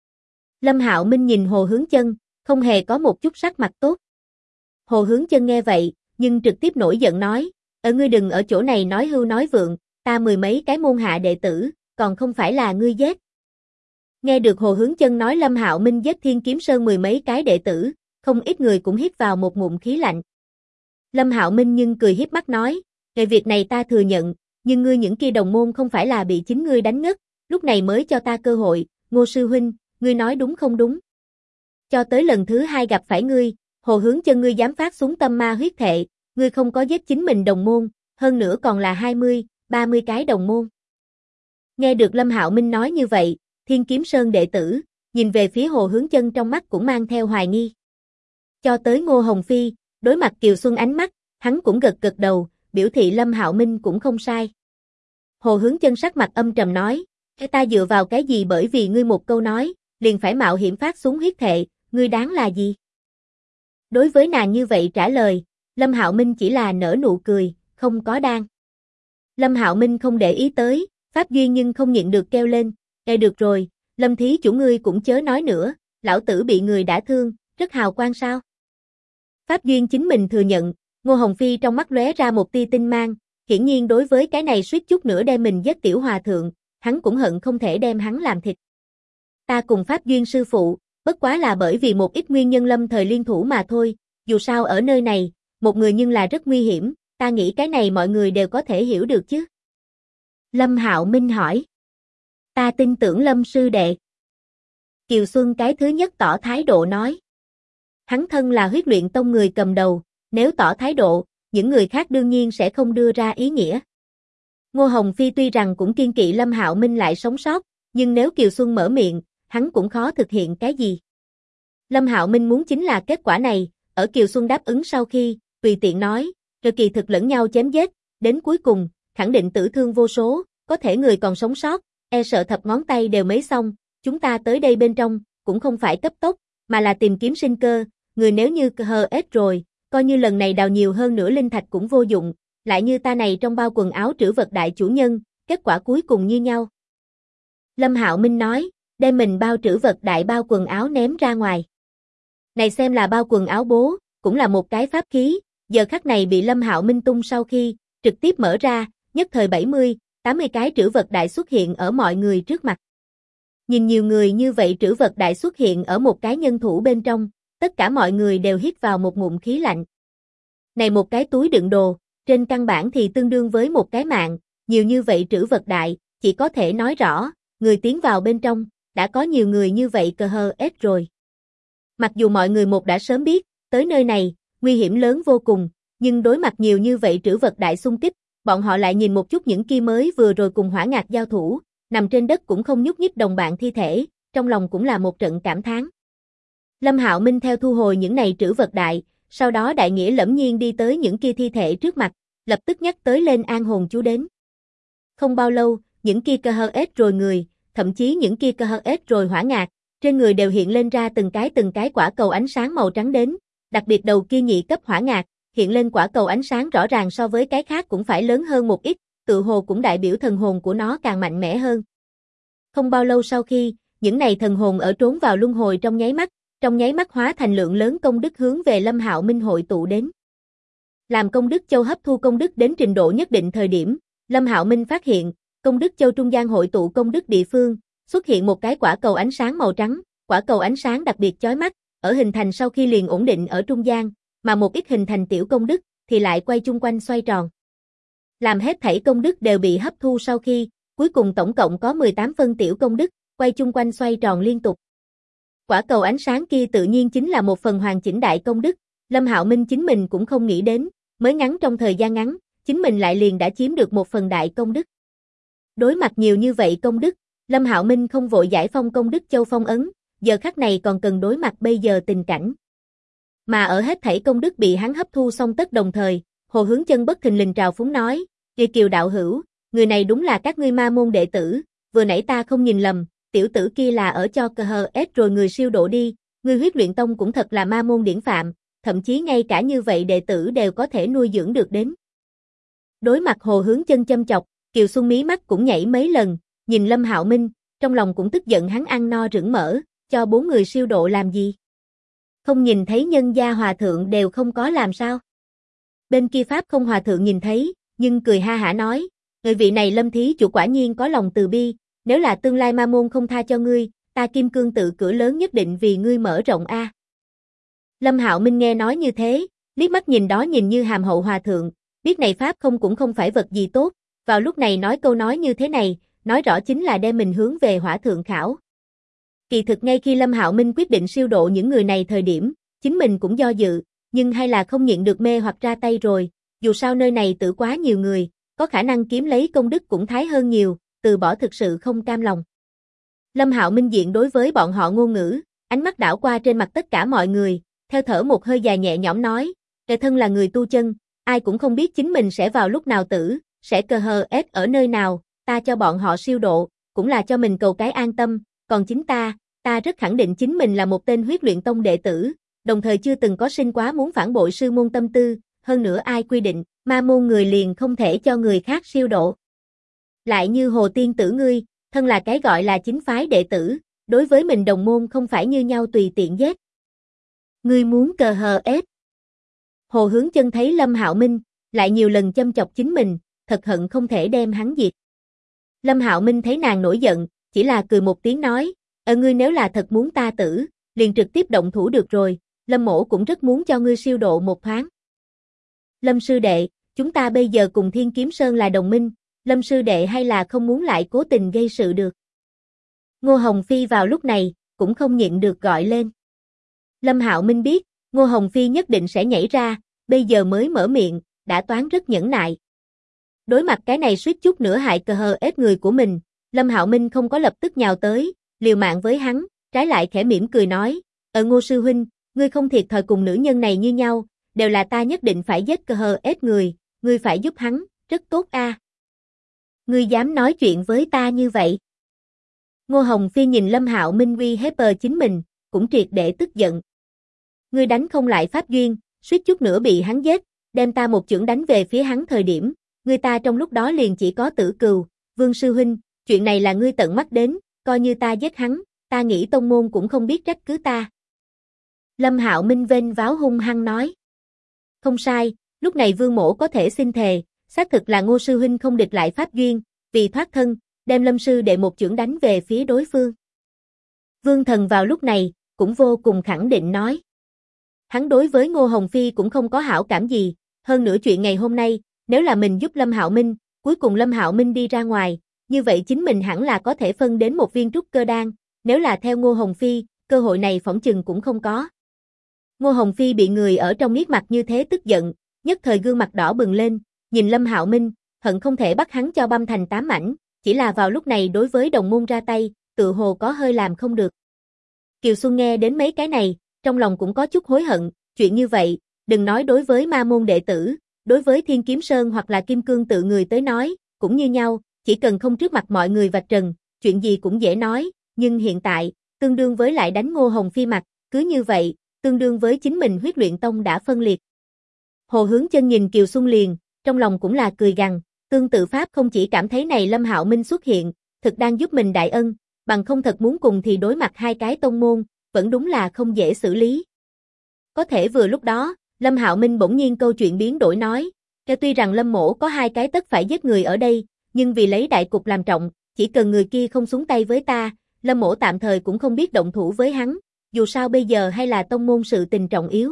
Lâm Hạo Minh nhìn Hồ Hướng Chân, không hề có một chút sắc mặt tốt. Hồ Hướng Chân nghe vậy, nhưng trực tiếp nổi giận nói, ngươi đừng ở chỗ này nói hưu nói vượng, ta mười mấy cái môn hạ đệ tử, còn không phải là ngươi giết." Nghe được Hồ Hướng Chân nói Lâm Hạo Minh giết Thiên Kiếm Sơn mười mấy cái đệ tử, không ít người cũng hít vào một ngụm khí lạnh. Lâm Hạo Minh nhưng cười hiếp mắt nói, "Về việc này ta thừa nhận, nhưng ngươi những kia đồng môn không phải là bị chính ngươi đánh ngất, lúc này mới cho ta cơ hội, Ngô sư huynh, ngươi nói đúng không đúng? Cho tới lần thứ hai gặp phải ngươi, Hồ Hướng Chân ngươi dám phát súng tâm ma huyết thệ, ngươi không có giết chính mình đồng môn, hơn nữa còn là 20, 30 cái đồng môn." Nghe được Lâm Hạo Minh nói như vậy, Thiên Kiếm Sơn đệ tử, nhìn về phía Hồ Hướng Chân trong mắt cũng mang theo hoài nghi. Cho tới Ngô Hồng Phi, đối mặt Kiều Xuân ánh mắt, hắn cũng gật gật đầu, biểu thị Lâm Hạo Minh cũng không sai. Hồ Hướng Chân sắc mặt âm trầm nói, ta dựa vào cái gì bởi vì ngươi một câu nói, liền phải mạo hiểm phát xuống huyết thệ, ngươi đáng là gì? Đối với nàng như vậy trả lời, Lâm Hạo Minh chỉ là nở nụ cười, không có đang. Lâm Hạo Minh không để ý tới, Pháp Duyên nhưng không nhịn được kêu lên, được rồi, Lâm thí chủ ngươi cũng chớ nói nữa, lão tử bị người đã thương, rất hào quang sao? Pháp Duyên chính mình thừa nhận, Ngô Hồng Phi trong mắt lóe ra một tia tinh mang, hiển nhiên đối với cái này suýt chút nữa đem mình giết tiểu hòa thượng, hắn cũng hận không thể đem hắn làm thịt. Ta cùng Pháp Duyên sư phụ, bất quá là bởi vì một ít nguyên nhân lâm thời liên thủ mà thôi, dù sao ở nơi này, một người nhưng là rất nguy hiểm, ta nghĩ cái này mọi người đều có thể hiểu được chứ. Lâm Hạo Minh hỏi. Ta tin tưởng Lâm sư đệ. Kiều Xuân cái thứ nhất tỏ thái độ nói. Hắn thân là huyết luyện tông người cầm đầu, nếu tỏ thái độ, những người khác đương nhiên sẽ không đưa ra ý nghĩa. Ngô Hồng Phi tuy rằng cũng kiên kỵ Lâm Hạo Minh lại sống sót, nhưng nếu Kiều Xuân mở miệng, hắn cũng khó thực hiện cái gì. Lâm Hạo Minh muốn chính là kết quả này, ở Kiều Xuân đáp ứng sau khi, tùy tiện nói, rồi kỳ thực lẫn nhau chém giết, đến cuối cùng, khẳng định tử thương vô số, có thể người còn sống sót, e sợ thập ngón tay đều mấy xong, chúng ta tới đây bên trong, cũng không phải cấp tốc, mà là tìm kiếm sinh cơ, người nếu như hờ ết rồi, coi như lần này đào nhiều hơn nữa linh thạch cũng vô dụng, lại như ta này trong bao quần áo trữ vật đại chủ nhân, kết quả cuối cùng như nhau. Lâm Hạo Minh nói, đem mình bao trữ vật đại bao quần áo ném ra ngoài. Này xem là bao quần áo bố, cũng là một cái pháp khí, giờ khắc này bị Lâm Hạo Minh tung sau khi, trực tiếp mở ra, nhất thời 70, 80 cái trữ vật đại xuất hiện ở mọi người trước mặt. Nhìn nhiều người như vậy trữ vật đại xuất hiện ở một cái nhân thủ bên trong, tất cả mọi người đều hít vào một ngụm khí lạnh. Này một cái túi đựng đồ, trên căn bản thì tương đương với một cái mạng, nhiều như vậy trữ vật đại, chỉ có thể nói rõ, người tiến vào bên trong, đã có nhiều người như vậy cờ hờ ết rồi. Mặc dù mọi người một đã sớm biết, tới nơi này, nguy hiểm lớn vô cùng, nhưng đối mặt nhiều như vậy trữ vật đại xung kích, bọn họ lại nhìn một chút những kia mới vừa rồi cùng Hỏa Ngạc giao thủ, nằm trên đất cũng không nhúc nhích đồng bạn thi thể, trong lòng cũng là một trận cảm thán. Lâm Hạo Minh theo thu hồi những này trữ vật đại, sau đó đại nghĩa lẫm nhiên đi tới những kia thi thể trước mặt, lập tức nhắc tới lên an hồn chú đến. Không bao lâu, những kia cơ hơ ết rồi người, thậm chí những kia cơ hơ ết rồi Hỏa Ngạc, trên người đều hiện lên ra từng cái quả cầu ánh sáng màu trắng đến, đặc biệt đầu kia nhị cấp Hỏa Ngạc, hiện lên quả cầu ánh sáng rõ ràng so với cái khác cũng phải lớn hơn một ít, tự hồ cũng đại biểu thần hồn của nó càng mạnh mẽ hơn. Không bao lâu sau khi, những này thần hồn ở trốn vào luân hồi trong nháy mắt hóa thành lượng lớn công đức hướng về Lâm Hạo Minh hội tụ đến. Làm công đức châu hấp thu công đức đến trình độ nhất định thời điểm, Lâm Hạo Minh phát hiện, công đức châu trung gian hội tụ công đức địa phương, xuất hiện một cái quả cầu ánh sáng màu trắng, quả cầu ánh sáng đặc biệt chói mắt, ở hình thành sau khi liền ổn định ở trung gian, mà một ít hình thành tiểu công đức thì lại quay chung quanh xoay tròn. Làm hết thảy công đức đều bị hấp thu sau khi, cuối cùng tổng cộng có 18 phân tiểu công đức, quay chung quanh xoay tròn liên tục. Quả cầu ánh sáng kia tự nhiên chính là một phần hoàn chỉnh đại công đức, Lâm Hạo Minh chính mình cũng không nghĩ đến, mới ngắn trong thời gian ngắn, chính mình lại liền đã chiếm được một phần đại công đức. Đối mặt nhiều như vậy công đức, Lâm Hạo Minh không vội giải phong công đức châu phong ấn, giờ khắc này còn cần đối mặt bây giờ tình cảnh. Mà ở hết thảy công đức bị hắn hấp thu xong tất đồng thời, Hồ Hướng Chân bất thình lình trào phúng nói, "Kỳ Kiều đạo hữu, người này đúng là các ngươi ma môn đệ tử, vừa nãy ta không nhìn lầm, tiểu tử kia là ở cho cờ hờ ết rồi người siêu độ đi, ngươi Huyết Luyện Tông cũng thật là ma môn điển phạm, thậm chí ngay cả như vậy đệ tử đều có thể nuôi dưỡng được đến." Đối mặt Hồ Hướng Chân châm chọc, Kiều Xuân mí mắt cũng nhảy mấy lần, nhìn Lâm Hạo Minh, trong lòng cũng tức giận hắn ăn no rửng mỡ, cho 4 người siêu độ làm gì? Không nhìn thấy nhân gia hòa thượng đều không có làm sao? Bên kia Pháp không hòa thượng nhìn thấy, nhưng cười ha hả nói, người vị này Lâm thí chủ quả nhiên có lòng từ bi, nếu là tương lai ma môn không tha cho ngươi, ta Kim Cương tự cửa lớn nhất định vì ngươi mở rộng a. Lâm Hạo Minh nghe nói như thế, liếc mắt nhìn đó nhìn như hàm hậu hòa thượng, biết này Pháp không cũng không phải vật gì tốt, vào lúc này nói câu nói như thế này, nói rõ chính là đem mình hướng về hỏa thượng khảo. Kỳ thực ngay khi Lâm Hạo Minh quyết định siêu độ những người này thời điểm, chính mình cũng do dự, nhưng hay là không nhịn được mê hoặc ra tay rồi, dù sao nơi này tử quá nhiều người, có khả năng kiếm lấy công đức cũng thái hơn nhiều, từ bỏ thực sự không cam lòng. Lâm Hạo Minh diện đối với bọn họ ngôn ngữ, ánh mắt đảo qua trên mặt tất cả mọi người, theo thở một hơi dài nhẹ nhõm nói, kẻ thân là người tu chân, ai cũng không biết chính mình sẽ vào lúc nào tử, sẽ cơ hờ ết ở nơi nào, ta cho bọn họ siêu độ, cũng là cho mình cầu cái an tâm, còn chính ta rất khẳng định chính mình là một tên huyết luyện tông đệ tử, đồng thời chưa từng có sinh quá muốn phản bội sư môn tâm tư, hơn nữa ai quy định, ma môn người liền không thể cho người khác siêu độ. Lại như Hồ Tiên Tử ngươi, thân là cái gọi là chính phái đệ tử, đối với mình đồng môn không phải như nhau tùy tiện giết. Ngươi muốn cờ hờ ết. Hồ Hướng Chân thấy Lâm Hạo Minh, lại nhiều lần châm chọc chính mình, thật hận không thể đem hắn diệt. Lâm Hạo Minh thấy nàng nổi giận, chỉ là cười một tiếng nói, ngươi nếu là thật muốn ta tử, liền trực tiếp động thủ được rồi, Lâm mỗ cũng rất muốn cho ngươi siêu độ một thoáng. Lâm sư đệ, chúng ta bây giờ cùng Thiên Kiếm Sơn là đồng minh, Lâm sư đệ hay là không muốn lại cố tình gây sự được. Ngô Hồng Phi vào lúc này, cũng không nhịn được gọi lên. Lâm Hạo Minh biết, Ngô Hồng Phi nhất định sẽ nhảy ra, bây giờ mới mở miệng, đã toán rất nhẫn nại. Đối mặt cái này suýt chút nữa hại cờ hờ ết người của mình, Lâm Hạo Minh không có lập tức nhào tới, liều mạng với hắn, trái lại khẽ mỉm cười nói, Ngô sư huynh, ngươi không thiệt thòi cùng nữ nhân này như nhau, đều là ta nhất định phải giết cờ hờ ết người, ngươi phải giúp hắn, rất tốt a. Ngươi dám nói chuyện với ta như vậy? Ngô Hồng Phi nhìn Lâm Hạo Minh uy hiếp chính mình, cũng triệt để tức giận. Ngươi đánh không lại pháp duyên, suýt chút nữa bị hắn giết, đem ta một chưởng đánh về phía hắn thời điểm, ngươi ta trong lúc đó liền chỉ có tử cừu, Vương sư huynh, chuyện này là ngươi tận mắt đến, coi như ta giết hắn, ta nghĩ tông môn cũng không biết trách cứ ta. Lâm Hạo Minh vênh váo hung hăng nói. Không sai, lúc này Vương mỗ có thể xin thề, xác thực là Ngô sư huynh không địch lại pháp duyên, vì thoát thân, đem Lâm sư đệ một chưởng đánh về phía đối phương. Vương Thần vào lúc này, cũng vô cùng khẳng định nói. Hắn đối với Ngô Hồng Phi cũng không có hảo cảm gì, hơn nữa chuyện ngày hôm nay, nếu là mình giúp Lâm Hạo Minh, cuối cùng Lâm Hạo Minh đi ra ngoài, như vậy chính mình hẳn là có thể phân đến một viên trúc cơ đan, nếu là theo Ngô Hồng Phi, cơ hội này phỏng chừng cũng không có. Ngô Hồng Phi bị người ở trong miết mặt như thế tức giận, nhất thời gương mặt đỏ bừng lên, nhìn Lâm Hạo Minh, hận không thể bắt hắn cho băm thành 8 mảnh, chỉ là vào lúc này đối với đồng môn ra tay, tự hồ có hơi làm không được. Kiều Xuân nghe đến mấy cái này, trong lòng cũng có chút hối hận, chuyện như vậy, đừng nói đối với ma môn đệ tử, đối với Thiên Kiếm Sơn hoặc là Kim Cương tự người tới nói, cũng như nhau, chỉ cần không trước mặt mọi người vạch trần, chuyện gì cũng dễ nói, nhưng hiện tại, tương đương với lại đánh Ngô Hồng Phi mặt, cứ như vậy, tương đương với chính mình huyết luyện tông đã phân liệt. Hồ Hướng Chân nhìn Kiều Xuân liền, trong lòng cũng là cười gằn, tương tự pháp không chỉ cảm thấy này Lâm Hạo Minh xuất hiện, thực đang giúp mình đại ân, bằng không thật muốn cùng thì đối mặt hai cái tông môn, vẫn đúng là không dễ xử lý. Có thể vừa lúc đó, Lâm Hạo Minh bỗng nhiên câu chuyện biến đổi nói, tuy rằng Lâm mỗ có hai cái tất phải giết người ở đây, nhưng vì lấy đại cục làm trọng, chỉ cần người kia không xuống tay với ta, Lâm mỗ tạm thời cũng không biết động thủ với hắn, dù sao bây giờ hay là tông môn sự tình trọng yếu.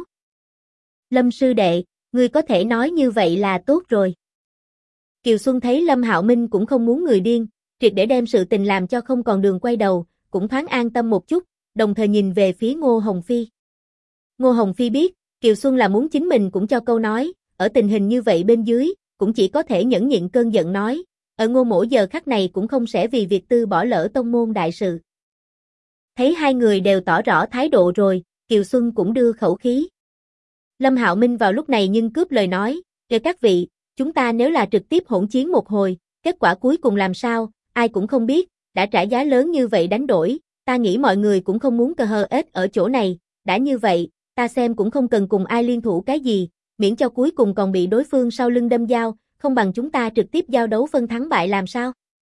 Lâm sư đệ, ngươi có thể nói như vậy là tốt rồi. Kiều Xuân thấy Lâm Hạo Minh cũng không muốn người điên, triệt để đem sự tình làm cho không còn đường quay đầu, cũng thoáng an tâm một chút, đồng thời nhìn về phía Ngô Hồng Phi. Ngô Hồng Phi biết, Kiều Xuân là muốn chính mình cũng cho câu nói, ở tình hình như vậy bên dưới, cũng chỉ có thể nhẫn nhịn cơn giận nói, ở Ngô mỗ giờ khắc này cũng không sẽ vì việc tư bỏ lỡ tông môn đại sự. Thấy hai người đều tỏ rõ thái độ rồi, Kiều Xuân cũng đưa khẩu khí. Lâm Hạo Minh vào lúc này nhưng cướp lời nói, kể các vị, chúng ta nếu là trực tiếp hỗn chiến một hồi, kết quả cuối cùng làm sao, ai cũng không biết, đã trả giá lớn như vậy đánh đổi, ta nghĩ mọi người cũng không muốn cờ hờ ết ở chỗ này, đã như vậy, ta xem cũng không cần cùng ai liên thủ cái gì, miễn cho cuối cùng còn bị đối phương sau lưng đâm dao, không bằng chúng ta trực tiếp giao đấu phân thắng bại làm sao.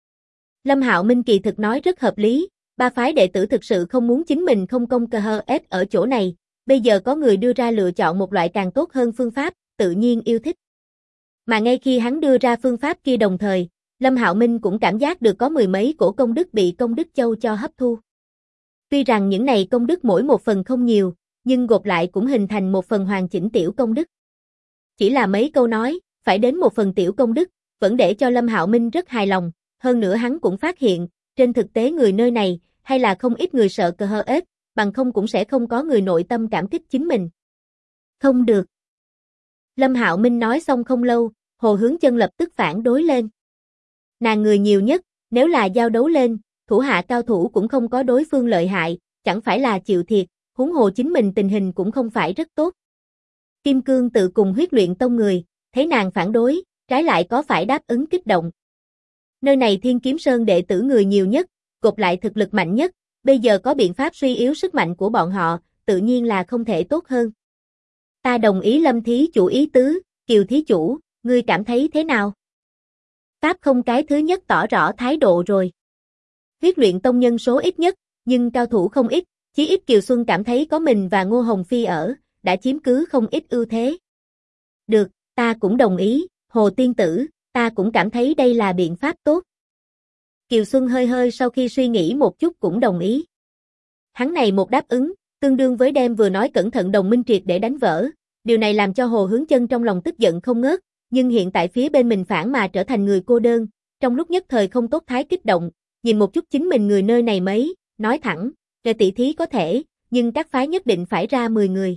Lâm Hạo Minh kỳ thực nói rất hợp lý, ba phái đệ tử thực sự không muốn chính mình không công cờ hờ ết ở chỗ này, bây giờ có người đưa ra lựa chọn một loại càng tốt hơn phương pháp, tự nhiên yêu thích. Mà ngay khi hắn đưa ra phương pháp kia đồng thời, Lâm Hạo Minh cũng cảm giác được có mười mấy cổ công đức bị công đức châu cho hấp thu. Tuy rằng những này công đức mỗi một phần không nhiều, nhưng gộp lại cũng hình thành một phần hoàn chỉnh tiểu công đức. Chỉ là mấy câu nói, phải đến một phần tiểu công đức, vẫn để cho Lâm Hạo Minh rất hài lòng, hơn nữa hắn cũng phát hiện, trên thực tế người nơi này, hay là không ít người sợ cờ hờ ết, bằng không cũng sẽ không có người nội tâm cảm kích chính mình. Không được. Lâm Hạo Minh nói xong không lâu, Hồ Hướng Chân lập tức phản đối lên. Nàng người nhiều nhất, nếu là giao đấu lên, thủ hạ cao thủ cũng không có đối phương lợi hại, chẳng phải là chịu thiệt, huống hồ chính mình tình hình cũng không phải rất tốt. Kim Cương Tự cùng Huyết Luyện Tông người, thấy nàng phản đối, trái lại có phải đáp ứng kích động. Nơi này Thiên Kiếm Sơn đệ tử người nhiều nhất, gộp lại thực lực mạnh nhất, bây giờ có biện pháp suy yếu sức mạnh của bọn họ, tự nhiên là không thể tốt hơn. Ta đồng ý Lâm thí chủ ý tứ, Kiều thí chủ, ngươi cảm thấy thế nào? Pháp không cái thứ nhất tỏ rõ thái độ rồi. Huyết Luyện Tông nhân số ít nhất, nhưng cao thủ không ít, chí ít Kiều Xuân cảm thấy có mình và Ngô Hồng Phi ở, đã chiếm cứ không ít ưu thế. Được, ta cũng đồng ý, Hồ tiên tử, ta cũng cảm thấy đây là biện pháp tốt. Kiều Xuân hơi hơi sau khi suy nghĩ một chút cũng đồng ý. Hắn này một đáp ứng, tương đương với đem vừa nói cẩn thận đồng minh triệt để đánh vỡ, điều này làm cho Hồ Hướng Chân trong lòng tức giận không ngớt, nhưng hiện tại phía bên mình phản mà trở thành người cô đơn, trong lúc nhất thời không tốt thái kích động, nhìn một chút chính mình người nơi này mấy, nói thẳng, về tỷ thí có thể, nhưng các phái nhất định phải ra 10 người.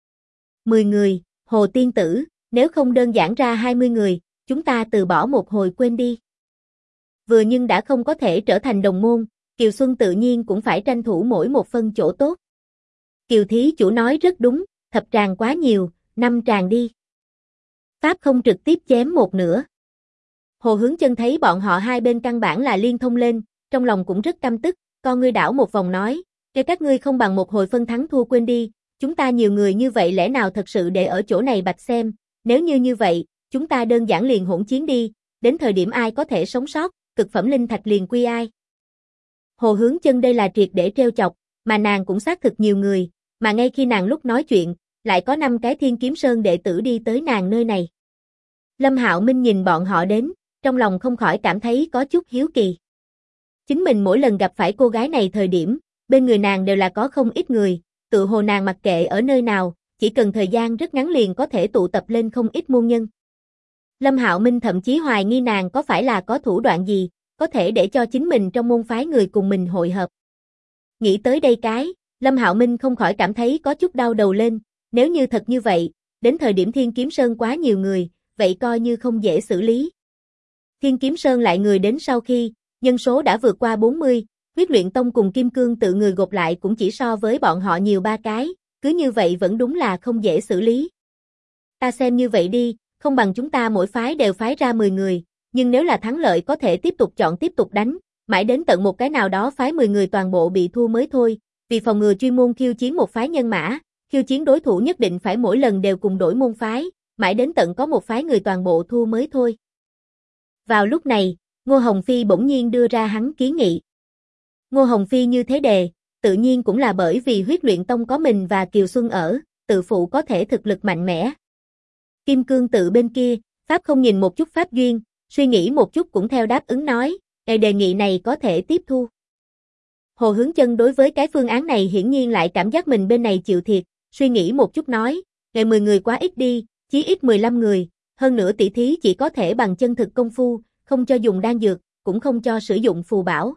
10 người, Hồ tiên tử, nếu không đơn giản ra 20 người, chúng ta từ bỏ một hồi quên đi. Vừa nhưng đã không có thể trở thành đồng môn, Kiều Xuân tự nhiên cũng phải tranh thủ mỗi một phân chỗ tốt. Kiều thí chủ nói rất đúng, thập tràng quá nhiều, 5 tràng đi. Pháp không trực tiếp chém một nửa. Hồ Hướng Chân thấy bọn họ hai bên căn bản là liên thông lên, trong lòng cũng rất căm tức, con ngươi đảo một vòng nói, kêu các ngươi không bằng một hồi phân thắng thua quên đi, chúng ta nhiều người như vậy lẽ nào thật sự để ở chỗ này bạch xem, nếu như vậy, chúng ta đơn giản liền hỗn chiến đi, đến thời điểm ai có thể sống sót, cực phẩm linh thạch liền quy ai. Hồ Hướng Chân đây là triệt để trêu chọc, mà nàng cũng xác thực nhiều người, mà ngay khi nàng lúc nói chuyện, lại có 5 cái Thiên Kiếm Sơn đệ tử đi tới nàng nơi này. Lâm Hạo Minh nhìn bọn họ đến, trong lòng không khỏi cảm thấy có chút hiếu kỳ. Chính mình mỗi lần gặp phải cô gái này thời điểm, bên người nàng đều là có không ít người, tự hồ nàng mặc kệ ở nơi nào, chỉ cần thời gian rất ngắn liền có thể tụ tập lên không ít môn nhân. Lâm Hạo Minh thậm chí hoài nghi nàng có phải là có thủ đoạn gì, có thể để cho chính mình trong môn phái người cùng mình hội hợp. Nghĩ tới đây Lâm Hạo Minh không khỏi cảm thấy có chút đau đầu lên, nếu như thật như vậy, đến thời điểm Thiên Kiếm Sơn quá nhiều người, vậy coi như không dễ xử lý. Thiên Kiếm Sơn lại người đến sau khi, nhân số đã vượt qua 40, Huyết Luyện Tông cùng Kim Cương Tự người gộp lại cũng chỉ so với bọn họ nhiều 3 cái, cứ như vậy vẫn đúng là không dễ xử lý. Ta xem như vậy đi, không bằng chúng ta mỗi phái đều phái ra 10 người, nhưng nếu là thắng lợi có thể tiếp tục đánh, mãi đến tận một cái nào đó phái 10 người toàn bộ bị thua mới thôi, vì phòng ngừa chuyên môn khiêu chiến một phái nhân mã, khiêu chiến đối thủ nhất định phải mỗi lần đều cùng đổi môn phái, mãi đến tận có một phái người toàn bộ thua mới thôi. Vào lúc này, Ngô Hồng Phi bỗng nhiên đưa ra hắn kiến nghị. Ngô Hồng Phi như thế đề, tự nhiên cũng là bởi vì Huyết Luyện Tông có mình và Kiều Xuân ở, tự phụ có thể thực lực mạnh mẽ. Kim Cương Tự bên kia, Pháp không nhìn một chút Pháp Duyên, suy nghĩ một chút cũng theo đáp ứng nói, đề nghị này có thể tiếp thu. Hồ Hướng Chân đối với cái phương án này hiển nhiên lại cảm giác mình bên này chịu thiệt, suy nghĩ một chút nói, 10 người quá ít đi, chí ít 15 người, hơn nữa tỷ thí chỉ có thể bằng chân thực công phu, không cho dùng đan dược, cũng không cho sử dụng phù bảo.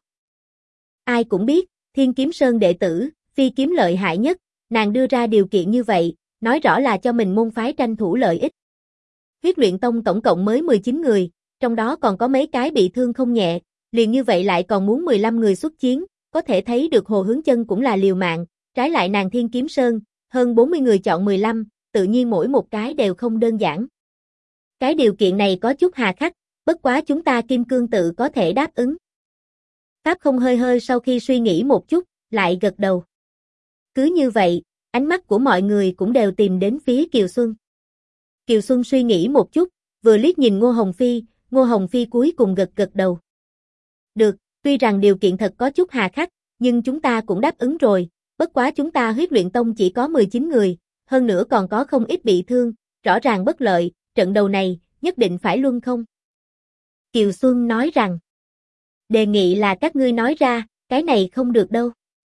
Ai cũng biết, Thiên Kiếm Sơn đệ tử, phi kiếm lợi hại nhất, nàng đưa ra điều kiện như vậy, nói rõ là cho mình môn phái tranh thủ lợi ích. Huyết Luyện Tông tổng cộng mới 19 người, trong đó còn có mấy cái bị thương không nhẹ, liền như vậy lại còn muốn 15 người xuất chiến, có thể thấy được Hồ Hướng Chân cũng là liều mạng, trái lại nàng Thiên Kiếm Sơn, hơn 40 người chọn 15, tự nhiên mỗi một cái đều không đơn giản. Cái điều kiện này có chút hà khắc, bất quá chúng ta Kim Cương Tự có thể đáp ứng. Pháp không hơi hơi sau khi suy nghĩ một chút, lại gật đầu. Cứ như vậy, ánh mắt của mọi người cũng đều tìm đến phía Kiều Xuân. Kiều Xuân suy nghĩ một chút, vừa liếc nhìn Ngô Hồng Phi cuối cùng gật gật đầu. Được, tuy rằng điều kiện thật có chút hà khắc, nhưng chúng ta cũng đáp ứng rồi, bất quá chúng ta Huyết Luyện Tông chỉ có 19 người, hơn nữa còn có không ít bị thương, rõ ràng bất lợi, trận đầu này, nhất định phải luân không. Kiều Xuân nói rằng, đề nghị là các ngươi nói ra, cái này không được đâu.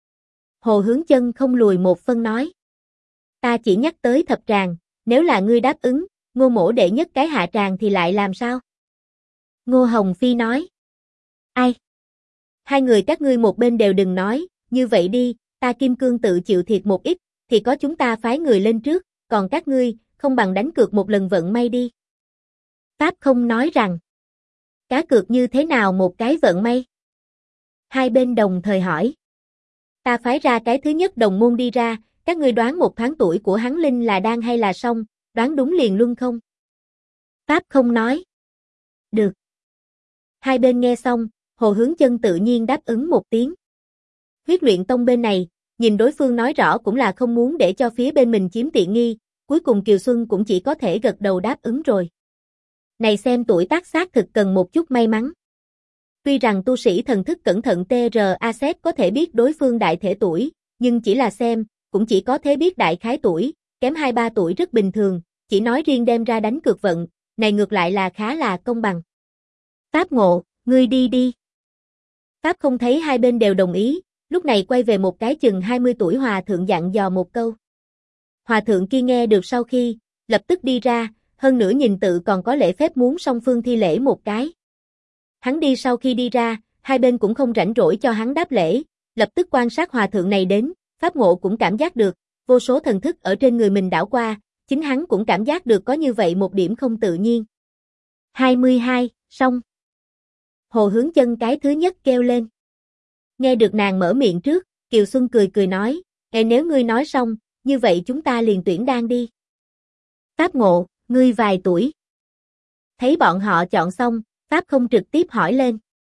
Hồ Hướng Chân không lùi một phân nói. Ta chỉ nhắc tới thập tràng, nếu là ngươi đáp ứng, Ngô mỗ đệ nhất cái hạ tràng thì lại làm sao? Ngô Hồng Phi nói. Ai? Hai người các ngươi một bên đều đừng nói, như vậy đi, ta Kim Cương Tự chịu thiệt một ít, thì có chúng ta phái người lên trước, còn các ngươi, không bằng đánh cược một lần vận may đi. Pháp không nói rằng, cá cược như thế nào một cái vận may? Hai bên đồng thời hỏi. Ta phái ra cái thứ nhất đồng môn đi ra, các ngươi đoán một thoáng tuổi của hắn linh là đan hay là song, đoán đúng liền luân không? Pháp không nói. Được. Hai bên nghe xong, Hồ Hướng Chân tự nhiên đáp ứng một tiếng. Huyết luyện tông bên này, nhìn đối phương nói rõ cũng là không muốn để cho phía bên mình chiếm tiện nghi, cuối cùng Kiều Xuân cũng chỉ có thể gật đầu đáp ứng rồi. Này xem tuổi tác xác thực cần một chút may mắn. Tuy rằng tu sĩ thần thức cẩn thận TRAZ có thể biết đối phương đại thể tuổi, nhưng chỉ là xem, cũng chỉ có thể biết đại khái tuổi, kém 2-3 tuổi rất bình thường, chỉ nói riêng đem ra đánh cược vận, này ngược lại là khá là công bằng. Pháp Ngộ, ngươi đi đi. Pháp không thấy hai bên đều đồng ý, lúc này quay về một cái chừng 20 tuổi hòa thượng dặn dò một câu. Hòa thượng kia nghe được sau khi, lập tức đi ra, hơn nữa nhìn tự còn có lễ phép muốn song phương thi lễ một cái. Hắn đi sau khi đi ra, hai bên cũng không rảnh rỗi cho hắn đáp lễ, lập tức quan sát hòa thượng này đến, Pháp Ngộ cũng cảm giác được, vô số thần thức ở trên người mình đảo qua, chính hắn cũng cảm giác được có như vậy một điểm không tự nhiên. 22, xong. Hồ Hướng Chân cái thứ nhất kêu lên. Nghe được nàng mở miệng trước, Kiều Xuân cười cười nói, nếu ngươi nói xong, như vậy chúng ta liền tuyển đan đi. Pháp Ngộ, ngươi vài tuổi? Thấy bọn họ chọn xong, Pháp không trực tiếp hỏi lên.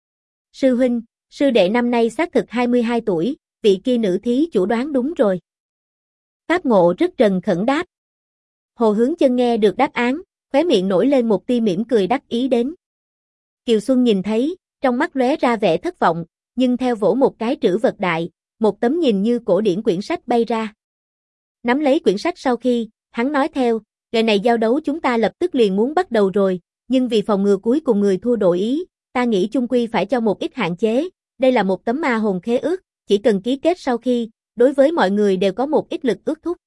Sư huynh, sư đệ năm nay xác thực 22 tuổi, vị kia nữ thí chủ đoán đúng rồi. Pháp Ngộ rất trần khẩn đáp. Hồ Hướng Chân nghe được đáp án, khóe miệng nổi lên một tia mỉm cười đắc ý đến. Kiều Xuân nhìn thấy, trong mắt lóe ra vẻ thất vọng, nhưng theo vỗ một cái trữ vật đại, một tấm nhìn như cổ điển quyển sách bay ra. Nắm lấy quyển sách sau khi, hắn nói theo, ngày này giao đấu chúng ta lập tức liền muốn bắt đầu rồi, nhưng vì phòng ngừa cuối cùng người thua đổi ý, ta nghĩ chung quy phải cho một ít hạn chế, đây là một tấm ma hồn khế ước, chỉ cần ký kết sau khi, đối với mọi người đều có một ít lực ước thúc.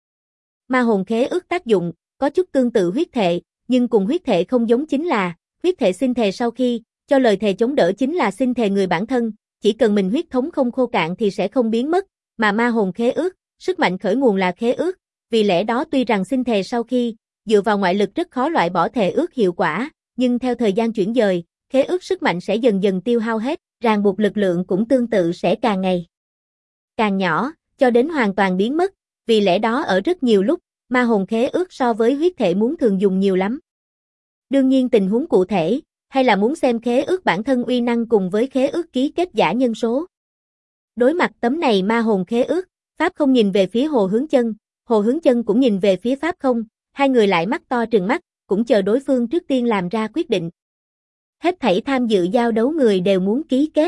Ma hồn khế ước tác dụng, có chút tương tự huyết thệ, nhưng cùng huyết thệ không giống chính là, huyết thệ xin thề sau khi, cho lời thề chống đỡ chính là xin thề người bản thân, chỉ cần mình huyết thống không khô cạn thì sẽ không biến mất, mà ma hồn khế ước, sức mạnh khởi nguồn là khế ước, vì lẽ đó tuy rằng xin thề sau khi, dựa vào ngoại lực rất khó loại bỏ thề ước hiệu quả, nhưng theo thời gian chuyển dời, khế ước sức mạnh sẽ dần dần tiêu hao hết, ràng buộc lực lượng cũng tương tự sẽ càng ngày càng nhỏ, cho đến hoàn toàn biến mất, vì lẽ đó ở rất nhiều lúc, ma hồn khế ước so với huyết thể muốn thường dùng nhiều lắm. Đương nhiên tình huống cụ thể, hay là muốn xem khế ước bản thân uy năng cùng với khế ước ký kết giả nhân số. Đối mặt tấm này ma hồn khế ước, Pháp không nhìn về phía Hồ Hướng Chân, Hồ Hướng Chân cũng nhìn về phía Pháp không, hai người lại mắt to trừng mắt, cũng chờ đối phương trước tiên làm ra quyết định. Hết thảy tham dự giao đấu người đều muốn ký kết.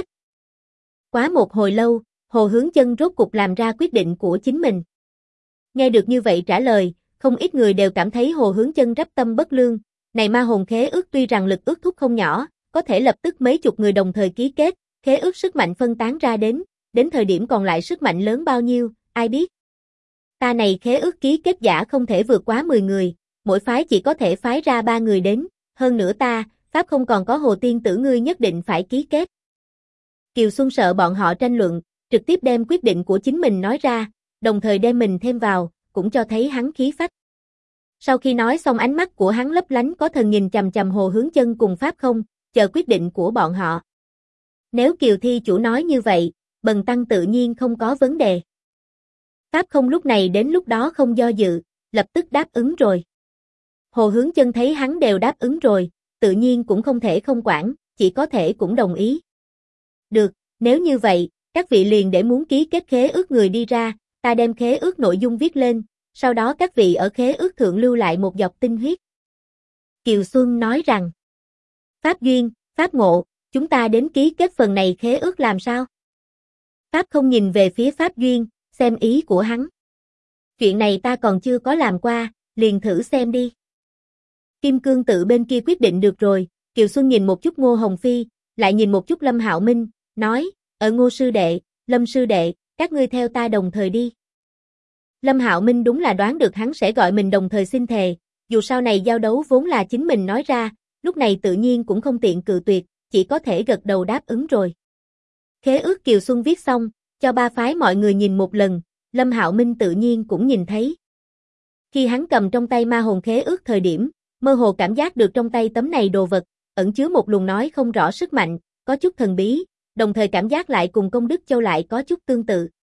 Quá một hồi lâu, Hồ Hướng Chân rốt cục làm ra quyết định của chính mình. Nghe được như vậy trả lời, không ít người đều cảm thấy Hồ Hướng Chân rắp tâm bất lương, này ma hồn khế ước tuy rằng lực ước thúc không nhỏ, có thể lập tức mấy chục người đồng thời ký kết, khế ước sức mạnh phân tán ra đến thời điểm còn lại sức mạnh lớn bao nhiêu, ai biết. Ta này khế ước ký kết giả không thể vượt quá 10 người, mỗi phái chỉ có thể phái ra 3 người đến, hơn nữa ta, Pháp không còn có Hồ Tiên Tử ngươi nhất định phải ký kết. Kiều Xuân sợ bọn họ tranh luận, trực tiếp đem quyết định của chính mình nói ra, đồng thời đem mình thêm vào, cũng cho thấy hắn khí phách. Sau khi nói xong ánh mắt của hắn lấp lánh có thần nhìn chằm chằm Hồ Hướng Chân cùng Pháp không, chờ quyết định của bọn họ. Nếu Kiều thi chủ nói như vậy, bần tăng tự nhiên không có vấn đề. Pháp không lúc này đến lúc đó không do dự, lập tức đáp ứng rồi. Hồ Hướng Chân thấy hắn đều đáp ứng rồi, tự nhiên cũng không thể không quản, chỉ có thể cũng đồng ý. Được, nếu như vậy, các vị liền để muốn ký kết khế ước người đi ra, ta đem khế ước nội dung viết lên, sau đó các vị ở khế ước thượng lưu lại một giọt tinh huyết. Kiều Xuân nói rằng, Pháp Duyên, Pháp Ngộ, chúng ta đến ký kết phần này khế ước làm sao? Pháp không nhìn về phía Pháp Duyên, xem ý của hắn. Chuyện này ta còn chưa có làm qua, liền thử xem đi. Kim Cương Tự bên kia quyết định được rồi, Kiều Xuân nhìn một chút Ngô Hồng Phi, lại nhìn một chút Lâm Hạo Minh, nói, ở Ngô sư đệ, Lâm sư đệ, các ngươi theo ta đồng thời đi. Lâm Hạo Minh đúng là đoán được hắn sẽ gọi mình đồng thời xin thề, dù sau này giao đấu vốn là chính mình nói ra, lúc này tự nhiên cũng không tiện cự tuyệt, chỉ có thể gật đầu đáp ứng rồi. Khế ước Kiều Xuân viết xong, cho ba phái mọi người nhìn một lần, Lâm Hạo Minh tự nhiên cũng nhìn thấy. Khi hắn cầm trong tay ma hồn khế ước thời điểm, mơ hồ cảm giác được trong tay tấm này đồ vật, ẩn chứa một luồng nói không rõ sức mạnh, có chút thần bí, đồng thời cảm giác lại cùng Công Đức Châu lại có chút tương tự.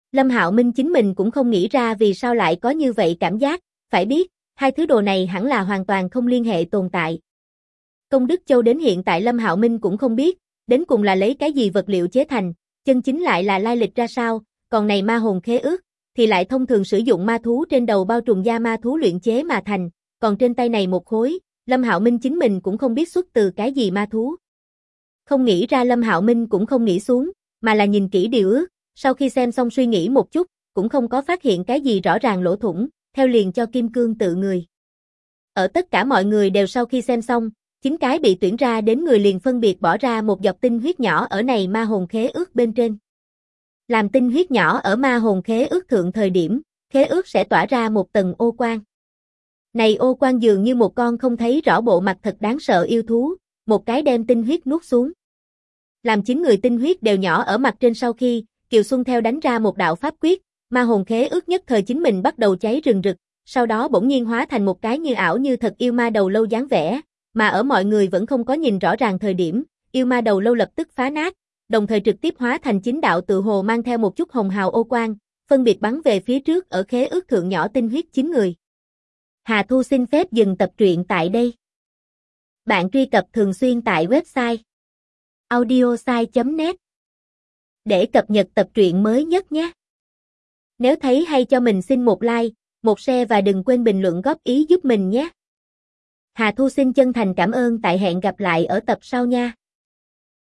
Lâm Hạo Minh chính mình cũng không nghĩ ra vì sao lại có như vậy cảm giác, phải biết, hai thứ đồ này hẳn là hoàn toàn không liên hệ tồn tại. Công đức châu đến hiện tại Lâm Hạo Minh cũng không biết, đến cùng là lấy cái gì vật liệu chế thành, chân chính lại là lai lịch ra sao, còn này ma hồn khế ước, thì lại thông thường sử dụng ma thú trên đầu bao trùm da ma thú luyện chế mà thành, còn trên tay này một khối, Lâm Hạo Minh chính mình cũng không biết xuất từ cái gì ma thú. Không nghĩ ra Lâm Hạo Minh cũng không nghĩ xuống, mà là nhìn kỹ điều ước, sau khi xem xong suy nghĩ một chút, cũng không có phát hiện cái gì rõ ràng lỗ thủng, theo liền cho kim cương tự người. Ở tất cả mọi người đều sau khi xem xong, 9 cái bị tuyển ra đến người liền phân biệt bỏ ra một giọt tinh huyết nhỏ ở này ma hồn khế ước bên trên. Làm tinh huyết nhỏ ở ma hồn khế ước thượng thời điểm, khế ước sẽ tỏa ra một tầng ô quang. Này ô quang dường như một con không thấy rõ bộ mặt thật đáng sợ yêu thú, một cái đem tinh huyết nuốt xuống. Làm 9 người tinh huyết đều nhỏ ở mặt trên sau khi, Kiều Xuân theo đánh ra một đạo pháp quyết, ma hồn khế ước nhất thời chính mình bắt đầu cháy rừng rực, sau đó bỗng nhiên hóa thành một cái như ảo như thật yêu ma đầu lâu dáng vẻ, mà ở mọi người vẫn không có nhìn rõ ràng thời điểm, yêu ma đầu lâu lập tức phá nát, đồng thời trực tiếp hóa thành 9 đạo tự hồ mang theo một chút hồng hào ô quang, phân biệt bắn về phía trước ở khế ước thượng nhỏ tinh huyết 9 người. Hà Thu xin phép dừng tập truyện tại đây. Bạn truy cập thường xuyên tại website audiosai.net để cập nhật tập truyện mới nhất nhé. Nếu thấy hay cho mình xin một like, một share và đừng quên bình luận góp ý giúp mình nhé. Hà Thu xin chân thành cảm ơn, tại hẹn gặp lại ở tập sau nha.